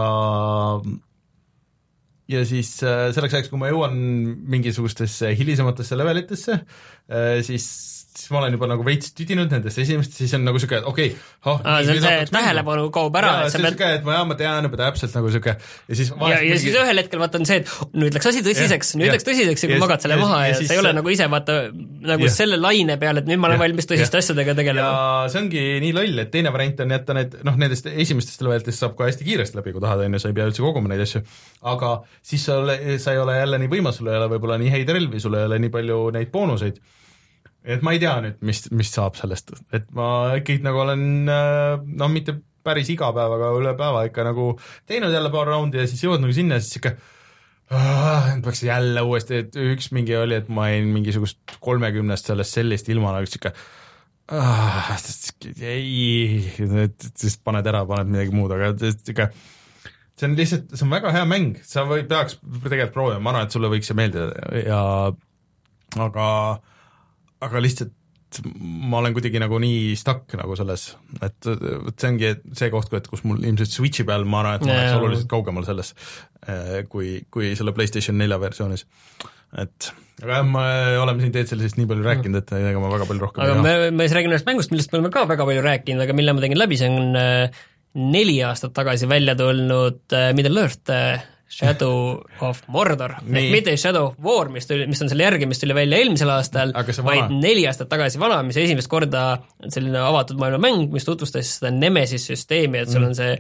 ja siis äh, selleks ajaks, kui ma jõuan mingisugustesse hilisematesse levelitesse äh,, siis siis ma olen juba nagu veits tüdinud nendest esimest, siis on nagu siuke, okei okay, oh, ah, see on see tähelepanu kaob ära. ja, see on siuke, et ma, jah, ma tean juba täpselt nagu siuke ja siis ja, ja mingi... siis ühel hetkel vaata on see, et nüüd läks asi tõsiseks, nüüd ja, läks tõsiseks ja kui magad selle ja, maha ja, ja sa ei ole nagu ise vaata nagu ja, selle laine peal, et nüüd ma olen ja, valmis tõsiste ja, asjadega tegelema. Ja see ongi nii loll, et teine variant on jätta need, noh, nendest esimestest levelitest saab ka hästi kiiresti läbi, kui tahad, on ju, sa ei pea üldse koguma neid asju, aga siis sa, ole, sa ei ole jälle nii võimas, sul ei ole võib-olla nii häid relvi, sul ei ole nii palju neid boonuseid. Et ma ei tea nüüd, mis, mis saab sellest, et ma ikkagi nagu olen, noh, mitte päris iga päev, aga üle päeva ikka nagu teinud jälle paar raundi ja siis jõuad nagu sinna ja siis ikka ah, peaks jälle uuesti, et üks mingi oli, et ma jäin mingisugust kolmekümnest sellest sellist ilma nagu siuke ah, ei, siis paned ära, paned midagi muud, aga ikka see on lihtsalt, see on väga hea mäng, sa või peaks tegelikult proovima, ma arvan, et sulle võiks see meeldida ja aga aga lihtsalt ma olen kuidagi nagu nii stuck nagu selles, et see ongi see koht, kus mul ilmselt Switchi peal ma arvan, et ma oleks oluliselt kaugemal selles, kui, kui selle PlayStation nelja versioonis. Et aga jah, me oleme siin teed sellisest nii palju rääkinud, et ega ma väga palju rohkem aga me, me siis räägime ühest mängust, millest me oleme ka väga palju rääkinud, aga mille ma tegin läbi, see on neli aastat tagasi välja tulnud Middle Earth Shadow of Mordor, ehk mitte Shadow of War, mis, tuli, mis on selle järgi, mis tuli välja eelmisel aastal, vaid neli aastat tagasi vana, mis esimest korda on selline avatud maailma mäng, mis tutvustas seda Nemesis süsteemi, et sul on see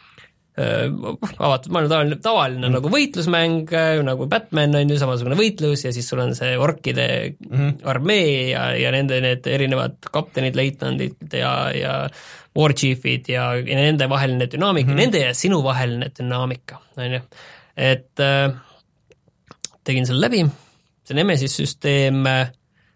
äh, avatud maailma tavaline, tavaline mm. nagu võitlusmäng, nagu Batman on ju samasugune võitlus ja siis sul on see orkide mm. armee ja, ja nende need erinevad kaptenid, leitnandid ja, ja warchiefid ja, ja nende vaheline dünaamika mm, -hmm. nende ja sinu vaheline dünaamika, on ju. Et äh, tegin selle läbi, see Nemesis süsteem äh,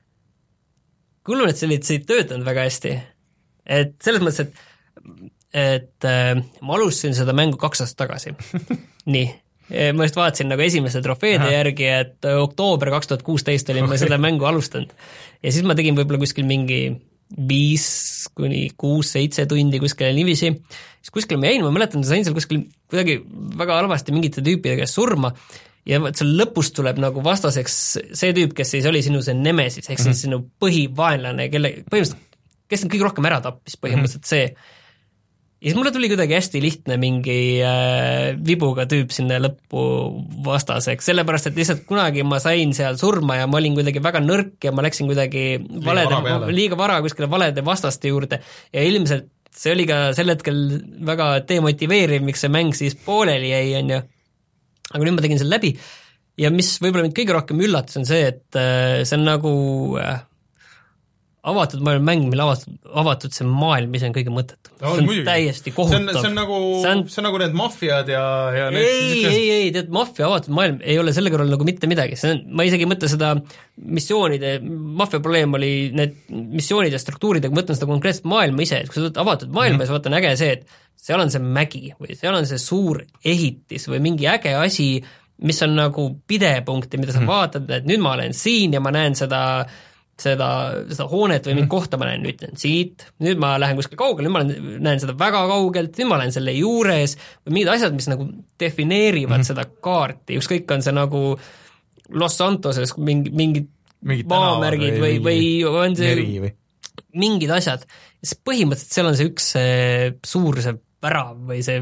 kuulun, et see ei töötanud väga hästi. Et selles mõttes, et, et äh, ma alustasin seda mängu kaks aastat tagasi. Nii. ma just vaatasin nagu esimese trofeede Aha. järgi, et oktoober kaks tuhat kuusteist olin okay. ma seda mängu alustanud. Ja siis ma tegin võib-olla kuskil mingi viis kuni kuus, seitse tundi kuskil niiviisi. Siis kuskil ma jäin, ma mäletan, sain seal kuskil kuidagi väga halvasti mingite tüüpide käest surma ja seal lõpus tuleb nagu vastaseks see tüüp, kes siis oli sinu see nemesis, ehk siis mm-hmm. sinu põhivaenlane, kelle põhimõtteliselt, kes on kõige rohkem ära tappis põhimõtteliselt mm-hmm. see. Ja siis mulle tuli kuidagi hästi lihtne mingi äh, vibuga tüüp sinna lõppu vastaseks, sellepärast, et lihtsalt kunagi ma sain seal surma ja ma olin kuidagi väga nõrk ja ma läksin kuidagi valede, liiga vara, liiga vara kuskile valede vastaste juurde ja ilmselt see oli ka sel hetkel väga demotiveeriv, miks see mäng siis pooleli jäi, on ju. Aga nüüd ma tegin selle läbi ja mis võib-olla mind kõige rohkem üllatus on see, et äh, see on nagu äh, avatud maailm mäng, mille avatud, avatud see maailm, mis on kõige mõttetu. No, see on muidugi. Täiesti kohutav. See on, see on nagu, see on, see on nagu need maffiad ja, ja need ei, niisugused... ei, ei, tead, maffia avatud maailm ei ole selle kõrval nagu mitte midagi. See on, ma isegi mõtle seda missioonide, maffia probleem oli need missioonide struktuuridega, mõtlen seda konkreetset maailma ise, et kui sa võtad avatud maailma mm-hmm. ja sa vaata on äge see, et seal on see mägi või seal on see suur ehitis või mingi äge asi, mis on nagu pidepunkti, mida sa mm-hmm. vaatad, et nüüd ma olen siin ja ma näen seda seda, seda hoonet või mingit kohta ma näen nüüd siit, nüüd ma lähen kuskil kaugel, nüüd ma näen seda väga kaugelt, nüüd ma lähen selle juures või mingid asjad, mis nagu defineerivad mm-hmm. seda kaarti, ükskõik on see nagu Los Santoses mingi, mingid, mingid maamärgid või, või, või on see või. Mingid asjad, siis põhimõtteliselt seal on see üks see suur see värav või see,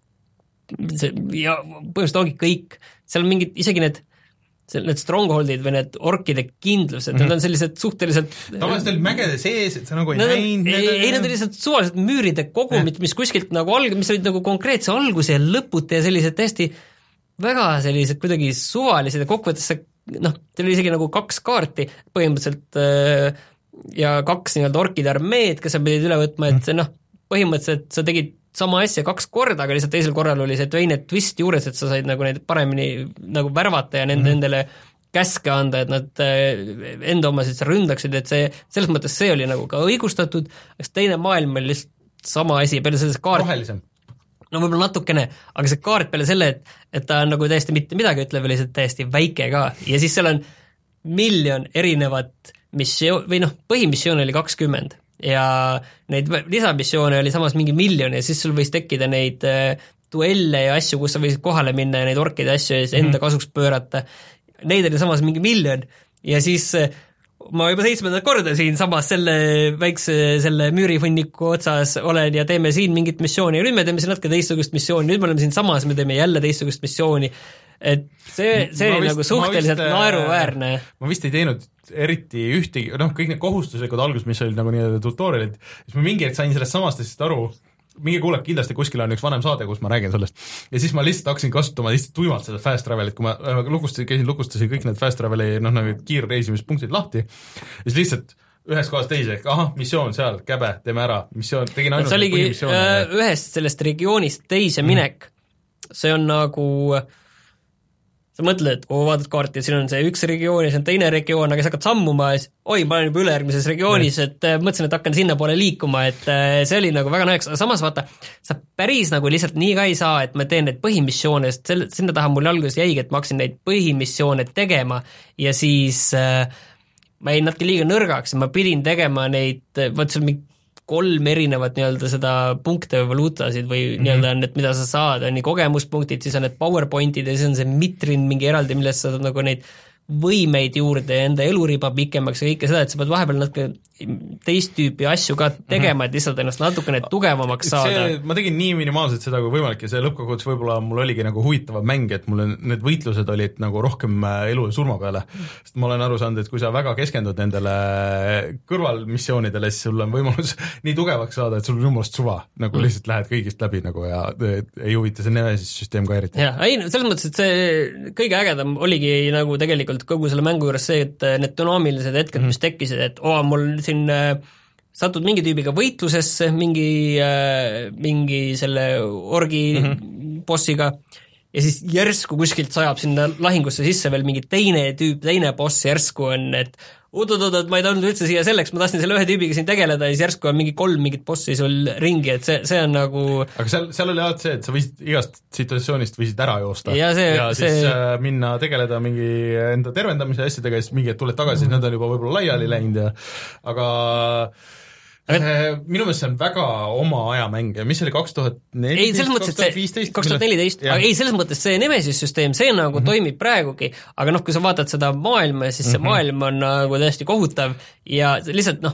see ja põhimõtteliselt ongi kõik, seal on mingid, isegi need need strongholdid või need orkide kindlused, mm-hmm. need on sellised suhteliselt tavaliselt need mägede sees, et sa nagu ei näinud ei, ei, need on lihtsalt suvalised müüride kogumid, mis kuskilt nagu alg-, mis olid nagu konkreetse alguse ja lõpute ja sellised täiesti väga sellised kuidagi suvalised ja kokkuvõttes see, noh, teil oli isegi nagu kaks kaarti põhimõtteliselt ja kaks nii-öelda orkide armeed, kes sa pidid üle võtma, et noh, põhimõtteliselt sa tegid sama asja kaks korda, aga lihtsalt teisel korral oli see teine twist juures, et sa said nagu neid paremini nagu värvata ja nende mm-hmm. endale käske anda, et nad enda omasid ründaksid, et see, selles mõttes see oli nagu ka õigustatud, aga teine maailm oli lihtsalt sama asi, peale selles kaart rohelisem. No võib-olla natukene, aga see kaart peale selle, et, et ta on nagu täiesti mitte midagi ütleb, oli lihtsalt täiesti väike ka ja siis seal on miljon erinevat missioon, või noh, põhimissioon oli kakskümmend ja neid lisamissioone oli samas mingi miljon ja siis sul võis tekkida neid äh, duelle ja asju, kus sa võisid kohale minna ja neid orkide asju enda mm-hmm. kasuks pöörata. Neid oli samas mingi miljon ja siis äh, ma juba seitsmendat korda siin samas selle väikse selle müürifunniku otsas olen ja teeme siin mingit missiooni ja nüüd me teeme siin natuke teistsugust missiooni, nüüd me oleme siin samas, me teeme jälle teistsugust missiooni, et see, see oli vist, nagu suhteliselt vist, naeruväärne. Ma vist ei teinud eriti ühtegi, noh, kõik need kohustuslikud algus, mis olid nagu nii-öelda tutorialid, siis ma mingi hetk sain sellest samast asjast aru, mingi kuuleb kindlasti kuskil on üks vanem saade, kus ma räägin sellest, ja siis ma lihtsalt hakkasin kasutama lihtsalt tuimalt seda fast travelit, kui ma lukustasin, käisin, lukustasin kõik need fast traveli, noh, nagu kiirreisimispunktid lahti, ja siis lihtsalt ühes kohas teise, ahah, missioon seal, käbe, teeme ära, missioon, tegin ainult see oligi äh, ühest sellest regioonist teise minek, mm. see on nagu sa mõtled, et oo, vaatad kaarti, siin on see üks regioon ja see on teine regioon, aga sa hakkad sammuma ja siis, oi, ma olen juba ülejärgmises regioonis, et äh, mõtlesin, et hakkan sinna poole liikuma, et äh, see oli nagu väga naljakas, aga samas vaata, sa päris nagu lihtsalt nii ka ei saa, et ma teen neid põhimissioone, sest selle, sinna taha mul alguses jäigi, et ma hakkasin neid põhimissioone tegema ja siis äh, ma jäin natuke liiga nõrgaks ja ma pidin tegema neid, vaat seal mingi kolm erinevat nii-öelda seda punkte või valuutasid või mm-hmm. nii-öelda need, mida sa saad, on nii kogemuspunktid, siis on need PowerPointid ja siis on see mitrin mingi eraldi, millest sa saad nagu neid võimeid juurde ja enda eluriba pikemaks ja kõike seda, et sa pead vahepeal natuke teist tüüpi asju ka tegema, et lihtsalt ennast natukene tugevamaks saada. See, ma tegin nii minimaalselt seda kui võimalik ja see lõppkokkuvõttes võib-olla mul oligi nagu huvitavam mäng, et mul need võitlused olid nagu rohkem elu ja surma peale, sest ma olen aru saanud, et kui sa väga keskendud nendele kõrvalmissioonidele, siis sul on võimalus nii tugevaks saada, et sul on jumalast suva, nagu lihtsalt lähed kõigist läbi nagu ja ei huvita see nemesis süsteem ka eriti. jah, ei, selles mõttes, et see kõige ägedam oligi nagu tegelikult kogu selle mängu juures see, et need dünaamilised hetked, mis tekkisid, et oo, mul siin äh, satud mingi tüübiga võitlusesse, mingi äh, mingi selle orgi mm-hmm. bossiga ja siis järsku kuskilt sajab sinna lahingusse sisse veel mingi teine tüüp, teine boss järsku on, et oot-oot-oot, ma ei tahtnud üldse siia selleks, ma tahtsin selle ühe tüübiga siin tegeleda ja siis järsku on mingi kolm mingit bossi sul ringi, et see, see on nagu aga seal, seal oli alati see, et sa võisid igast situatsioonist võisid ära joosta ja, see, ja see... siis äh, minna tegeleda mingi enda tervendamise asjadega ja siis mingi, et tuled tagasi, siis need on juba võib-olla laiali läinud ja aga aga minu meelest see on väga oma aja mäng ja mis oli kaks tuhat neliteist, kaks tuhat viisteist? kaks tuhat neliteist, aga ei, selles mõttes see Nemesis-süsteem, see nagu mm -hmm. toimib praegugi, aga noh, kui sa vaatad seda maailma, siis see mm -hmm. maailm on nagu täiesti kohutav ja lihtsalt noh,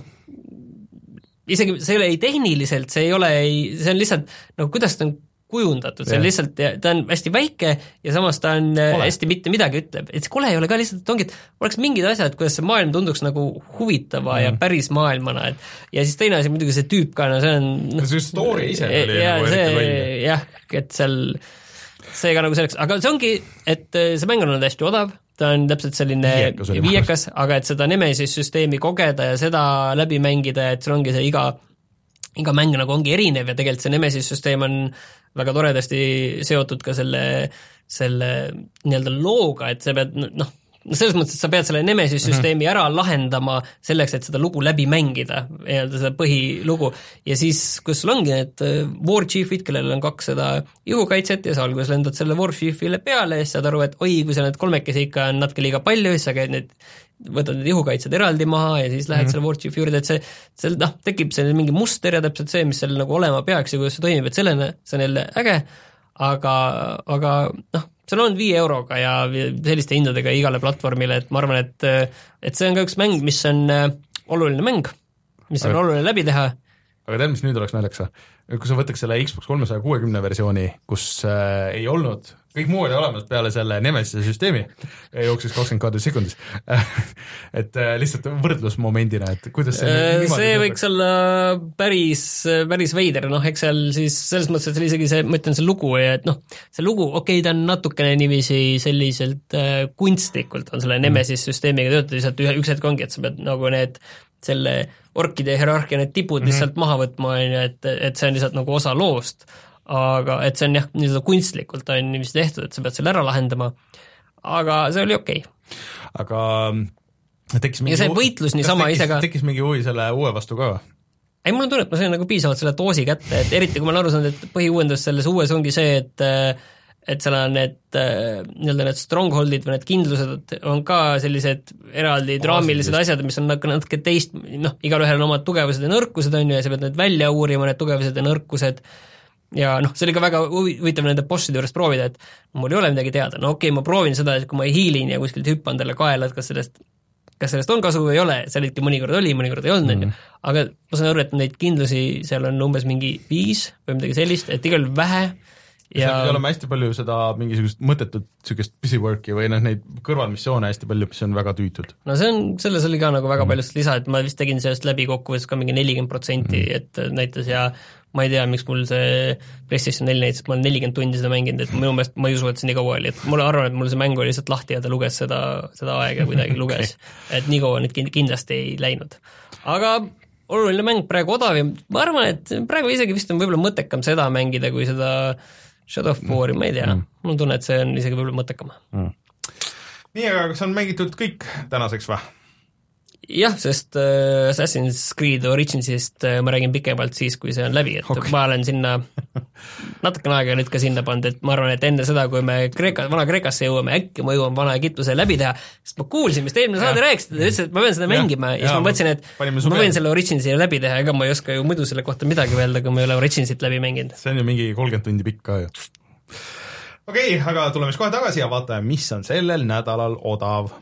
isegi see ei ole ei tehniliselt, see ei ole ei, see on lihtsalt nagu kuidas ta on kujundatud, see on lihtsalt, ta on hästi väike ja samas ta on kole. Hästi mitte midagi ütleb, et see kole ei ole ka lihtsalt, et ongi, et oleks mingid asjad, kuidas see maailm tunduks nagu huvitava mm. ja päris maailmana, et ja siis teine asi muidugi see tüüp ka, no see on no, see story ise oli ja, nagu eriti välja. Jah, et seal see ka nagu selleks, aga see ongi, et see mäng on olnud hästi odav, ta on täpselt selline viiekas, viiekas aga et seda Nemesis-süsteemi kogeda ja seda läbi mängida, et sul ongi see iga iga mäng nagu ongi erinev ja tegelikult see Nemesis-süsteem on väga toredasti seotud ka selle, selle nii-öelda looga, et sa pead noh, selles mõttes, et sa pead selle Nemesis-süsteemi ära lahendama selleks, et seda lugu läbi mängida, nii-öelda seda põhilugu, ja siis, kus sul ongi need War Chiefid, kellel on kaks seda ihukaitset ja sa alguses lendad selle War Chiefile peale ja siis saad aru, et oi, kui sa need kolmekesi ikka on natuke liiga palju, siis sa käid need võtad need ihukaitsed eraldi maha ja siis lähed mm -hmm. selle War Chief juurde, et see, see noh, tekib see mingi muster ja täpselt see, mis seal nagu olema peaks ja kuidas see toimib, et sellene, see on jälle äge, aga, aga noh, see on olnud viie euroga ja selliste hindadega igale platvormile, et ma arvan, et, et see on ka üks mäng, mis on oluline mäng, mis on aga, oluline läbi teha. Aga tead, mis nüüd oleks naljakas, kui sa võtaks selle Xbox kolmesaja kuuekümne versiooni, kus äh, ei olnud kõik muu oli olemas peale selle Nemesise süsteemi, jooksis kakskümmend kaadri sekundis et äh, lihtsalt võrdlusmomendina, et kuidas see see võiks olla päris, päris veider, noh, eks seal siis selles mõttes, et seal isegi see, ma ütlen, see lugu, et noh, see lugu, okei okay,, ta on natukene niiviisi selliselt äh, kunstlikult on selle Nemesis süsteemiga töötada, lihtsalt ühe, üks hetk ongi, et sa pead nagu need selle orkide hierarhia need tipud mm -hmm. lihtsalt maha võtma, et, et see on lihtsalt nagu osa loost, aga et see on jah, nii-öelda kunstlikult on niiviisi tehtud, et sa pead selle ära lahendama, aga see oli okei okay.. aga tekkis mingi ja see võitlus niisama ise ka tekkis mingi huvi selle uue vastu ka? Ei, mul on tunne, et ma sain nagu piisavalt selle doosi kätte, et eriti kui ma olen aru saanud, et põhiuuendus selles uues ongi see, et et seal on need nii-öelda need strongholdid või need kindlused on ka sellised eraldi draamilised asjad, mis on natuke teist, noh, igalühel on omad tugevused ja nõrkused, on ju, ja sa pead need välja uurima, need tugevused ja nõrkused, ja noh, see oli ka väga huvitav nende bosside juures proovida, et mul ei ole midagi teada, no okei okay,, ma proovin seda, et kui ma hiilin ja kuskilt hüppan talle kaela, et kas sellest kas sellest on kasu või ei ole, seal ikka mõnikord oli, mõnikord ei olnud, mm. aga ma saan aru, et neid kindlusi seal on umbes mingi viis või midagi sellist, et igal vähe ja seal pidi olema hästi palju seda mingisugust mõttetut niisugust busywork'i või noh, neid kõrvalmissioone hästi palju, mis on väga tüütud. No see on, selles oli ka nagu väga mm. palju lisa, et ma vist tegin sellest läbi kokkuvõttes ka mingi nelikümmend protsenti, et näitas ja ma ei tea, miks mul see PlayStation neli näitas, et ma olen nelikümmend tundi seda mänginud, et minu meelest ma ei usu, et see nii kaua oli, et mulle arvan, et mul see mäng oli lihtsalt lahti ja ta luges seda, seda aega kuidagi luges okay., et nii kaua nüüd kindlasti ei läinud. Aga oluline mäng, praegu odav ja ma arvan, et praegu isegi vist on võib-olla mõttekam seda mängida, kui seda Shadow of War'i, ma ei tea, mm. mul tunne, et see on isegi võib-olla mõttekam mm.. nii, aga kas on mängitud kõik tänaseks või? Jah, sest äh, Assassin's Creed Originsist äh, ma räägin pikemalt siis, kui see on läbi, et okay. ma olen sinna natukene aega nüüd ka sinna pannud, et ma arvan, et enne seda, kui me Kreeka, vana Kreekasse jõuame, äkki ma jõuan vana Egiptuse läbi teha, sest ma kuulsin, mis te eelmine saade rääkisite, ta ütles, et ma pean seda ja, mängima ja, ja siis ma mõtlesin, et ma võin selle Originsi läbi teha, ega ma ei oska ju muidu selle kohta midagi öelda, kui ma ei ole Originsit läbi mänginud. See on ju mingi kolmkümmend tundi pikk ka ju. Okei, okay, aga tuleme kohe tagasi ja vaatame, mis on sellel nädalal odav.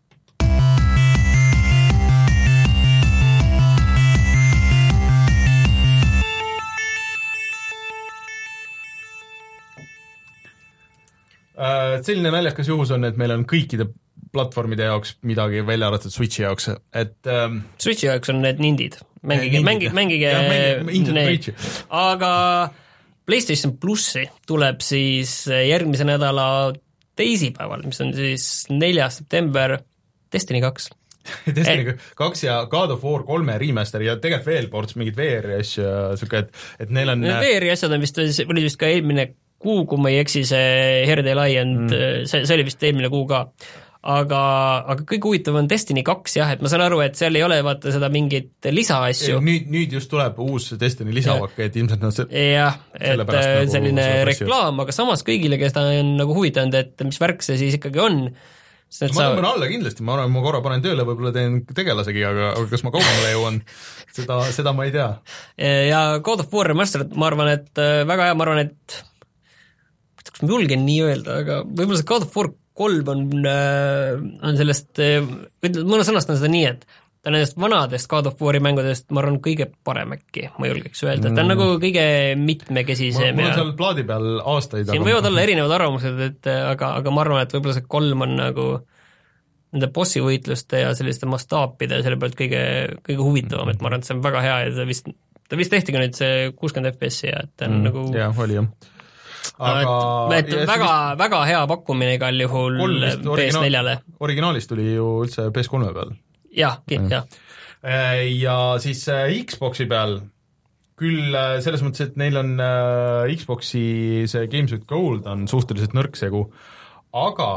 Selline naljakas juhus on, et meil on kõikide platvormide jaoks midagi välja arvatud Switchi jaoks, et ähm, Switchi jaoks on need nindid, mängige, mängige, mängige neid, aga PlayStation Plussi tuleb siis järgmise nädala teisipäeval, mis on siis neljas september, Destiny kaks. Destiny kaks ja God of War kolme remaster ja tegelikult veel ports mingid V R-i asju, et, et neil on V R-i asjad on vist, oli vist ka eelmine kuu, kui ma ei eksi, see Herd Alliant mm., see, see oli vist eelmine kuu ka. aga, aga kõige huvitav on Destiny kaks jah, et ma saan aru, et seal ei ole vaata seda mingit lisaasju. Nüüd, nüüd just tuleb uus Destiny lisavake, et ilmselt nad se- jah, et nagu selline reklaam, aga samas kõigile, kes ta on nagu huvitanud, et mis värk see siis ikkagi on. ma sa... tõmban alla kindlasti, ma arvan, ma korra panen tööle, võib-olla teen tegelasegi, aga, aga kas ma kaugemale jõuan, seda, seda ma ei tea. Ja God of War Remastered, ma arvan, et väga hea, ma arvan, et kas ma julgen nii öelda, aga võib-olla see God of War kolm on, on sellest, ma sõnastan seda nii, et ta on nendest vanadest God of War'i mängudest, ma arvan, kõige parem äkki, ma julgeks öelda, et ta on mm. nagu kõige mitmekesisem. Mul on seal plaadi peal aastaid. Siin võivad olla erinevad arvamused, et aga, aga ma arvan, et võib-olla see kolm on nagu nende bossi võitluste ja selliste mastaapide selle pealt kõige, kõige huvitavam, et ma arvan, et see on väga hea ja ta vist, ta vist tehti ka nüüd see kuuskümmend F P S-i ja et ta on mm. nagu jah, oli jah. Aga et, et väga, vist... väga hea pakkumine igal juhul P S neljale. Originaalist tuli ju üldse P S kolme peal. jah, jah. Ja siis Xboxi peal, küll selles mõttes, et neil on Xboxi see Games with Gold on suhteliselt nõrk segu, aga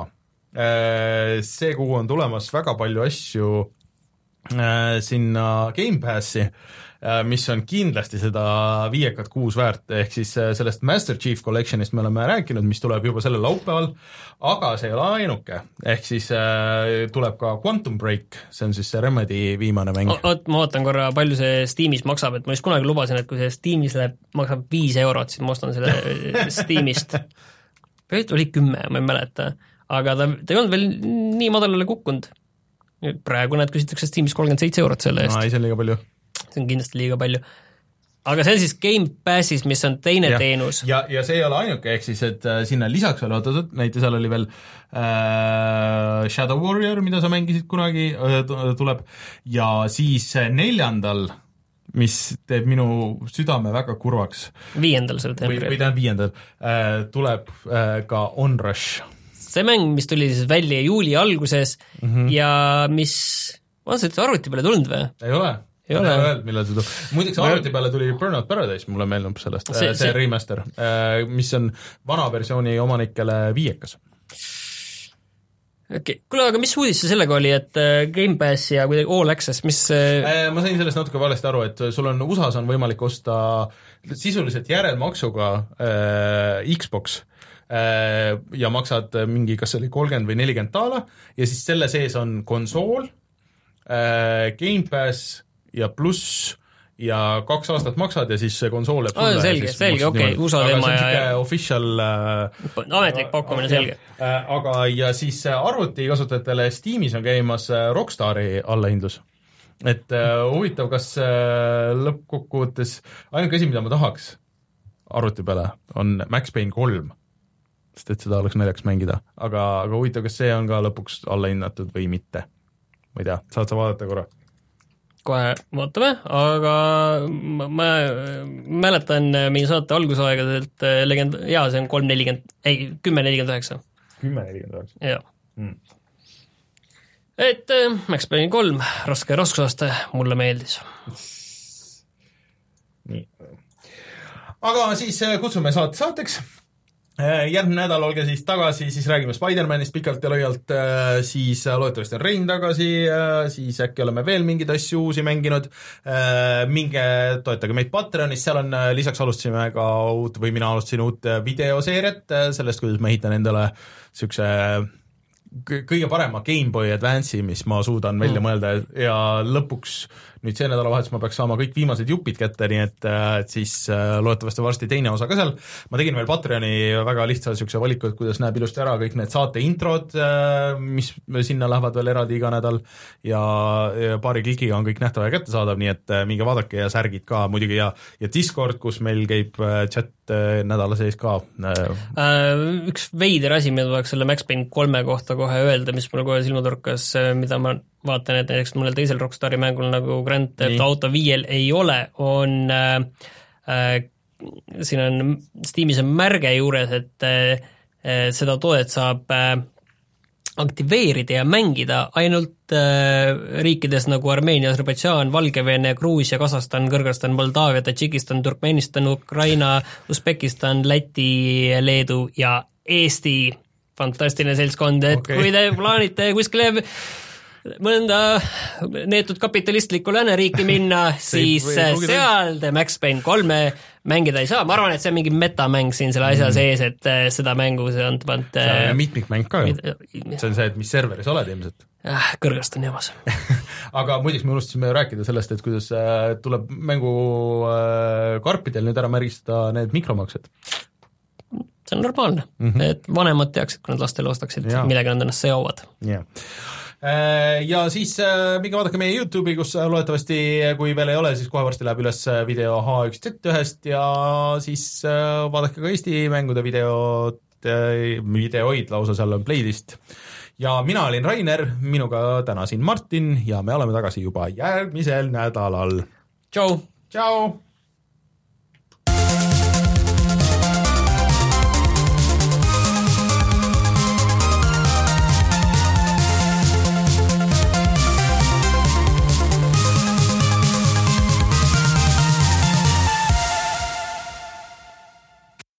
see kuu on tulemas väga palju asju sinna Game Passi, mis on kindlasti seda viiekat kuus väärt, ehk siis sellest Master Chief Collectionist me oleme rääkinud, mis tuleb juba sellel laupäeval, aga see ei ole ainuke, ehk siis tuleb ka Quantum Break, see on siis see Remedy viimane mäng. Oot, ma vaatan korra, palju see Steamis maksab, et ma just kunagi lubasin, et kui see Steamis läheb, maksab viis eurot, siis ma ostan selle Steamist. Oli kümme, ma ei mäleta, aga ta, ta ei olnud veel nii madalale kukkunud. Praegu näed, küsitakse Steamis kolmkümmend seitse eurot selle eest. No, ei, see on liiga palju. See on kindlasti liiga palju. Aga see on siis Game Passis, mis on teine ja, teenus. Ja, ja see ei ole ainuke, ehk siis, et äh, sinna lisaks veel ootatud, näite seal oli veel äh, Shadow Warrior, mida sa mängisid kunagi, äh, tuleb, ja siis neljandal, mis teeb minu südame väga kurvaks. Viiendal septembril. Või, või tähendab viiendal, äh, tuleb äh, ka Onrush. See mäng, mis tuli siis välja juuli alguses mm -hmm. ja mis, on see arvuti peale tulnud või? Ei ole. Ei ole öelnud, millal see tuleb. Muideks arvuti peale tuli Burnout Paradise, mulle meeldub sellest, see, see, see remaster, mis on vana versiooni omanikele viiekas. Okay. Kuule, aga mis uudis see sellega oli, et Game Pass ja kuidagi All Access, mis ma sain sellest natuke valesti aru, et sul on U S A-s on võimalik osta sisuliselt järelmaksuga äh, Xbox ja maksad mingi, kas see oli kolmkümmend või nelikümmend daala ja siis selle sees on konsool, Game Pass ja pluss ja kaks aastat maksad ja siis see konsool jääb sulle. Oh, selge, selge, okei, U S A teema ja... Aga see on official... Ametlik pakkumine, selge. Aga ja siis arvuti kasutajatele Steamis on käimas Rockstari allahindlus. Et uh, huvitav, kas uh, lõppkokkuvõttes ainuke asi, mida ma tahaks arvuti peale, on Max Payne kolm. Sest et seda oleks naljaks mängida, aga, aga huvitav, kas see on ka lõpuks allahinnatud või mitte. Ma ei tea, saad sa vaadata korra? Kohe vaatame, aga ma, ma mäletan mingi saate algusaegadelt legend, jaa, see on kolm nelikümmend, ei, kümme nelikümmend üheksa. kümme nelikümmend üheksa? Jaa. Hmm. Et Max Payne kolm, raske raskusaste, mulle meeldis. Nii. Aga siis kutsume saate saateks. Järgmine nädal olge siis tagasi, siis räägime Spider-Manist pikalt ja laialt, siis loodetavasti on Rein tagasi, siis äkki oleme veel mingeid asju uusi mänginud, minge toetage meid Patreonis, seal on lisaks alustasime ka uut, või mina alustasin uut videoseeriat sellest, kuidas ma ehitan endale niisuguse kõige parema Game Boy Advance'i, mis ma suudan välja mm. mõelda ja lõpuks nüüd see nädalavahetus ma peaks saama kõik viimased jupid kätte, nii et, et siis loodetavasti varsti teine osa ka seal. Ma tegin veel Patreoni väga lihtsa niisuguse valikud, kuidas näeb ilusti ära kõik need saate introd, mis sinna lähevad veel eraldi iga nädal ja, ja paari klikiga on kõik nähtav ja kättesaadav, nii et minge vaadake ja särgid ka muidugi ja, ja Discord, kus meil käib chat nädala sees ka. Üks veider asi, mida tuleks selle Max Payne kolme kohta kohe öelda, mis mulle kohe silmatorkas, mida ma vaatan, et näiteks mõnel teisel Rockstari mängul nagu Grand Theft Auto viiel ei ole, on äh, äh, siin on Steamis on märge juures, et äh, seda toodet saab äh, aktiveerida ja mängida ainult äh, riikides nagu Armeenia, Aserbaidžaan, Valgevene, Gruusia, Kasahstan, Kõrgõzstan, Moldavia, Tadžikistan, Turkmenistan, Ukraina, Usbekistan, Läti, Leedu ja Eesti. fantastiline seltskond, et okay. kui te plaanite kuskile mõnda neetud kapitalistlikku lääneriiki minna, siis seal te Max Payne kolme mängida ei saa, ma arvan, et see on mingi metamäng siin selle asja mm. sees, et seda mängu see on pant see on mitmikmäng ka ju, see on see, et mis serveris oled ilmselt. Ah, kõrgast on jõmas. Aga muidugi me unustasime rääkida sellest, et kuidas tuleb mängu karpidel nüüd ära märgistada need mikromaksed. See on normaalne, mm -hmm. et vanemad teaksid, kui nad lastele ostaksid, millega nad ennast seovad. jah. Ja siis minge vaadake meie YouTube'i, kus loetavasti, kui veel ei ole, siis kohe varsti läheb üles video H üks Z ühest ja siis vaadake ka Eesti mängude videod, videoid lausa, seal on playlist. Ja mina olin Rainer, minuga täna siin Martin ja me oleme tagasi juba järgmisel nädalal. Tšau! Tšau!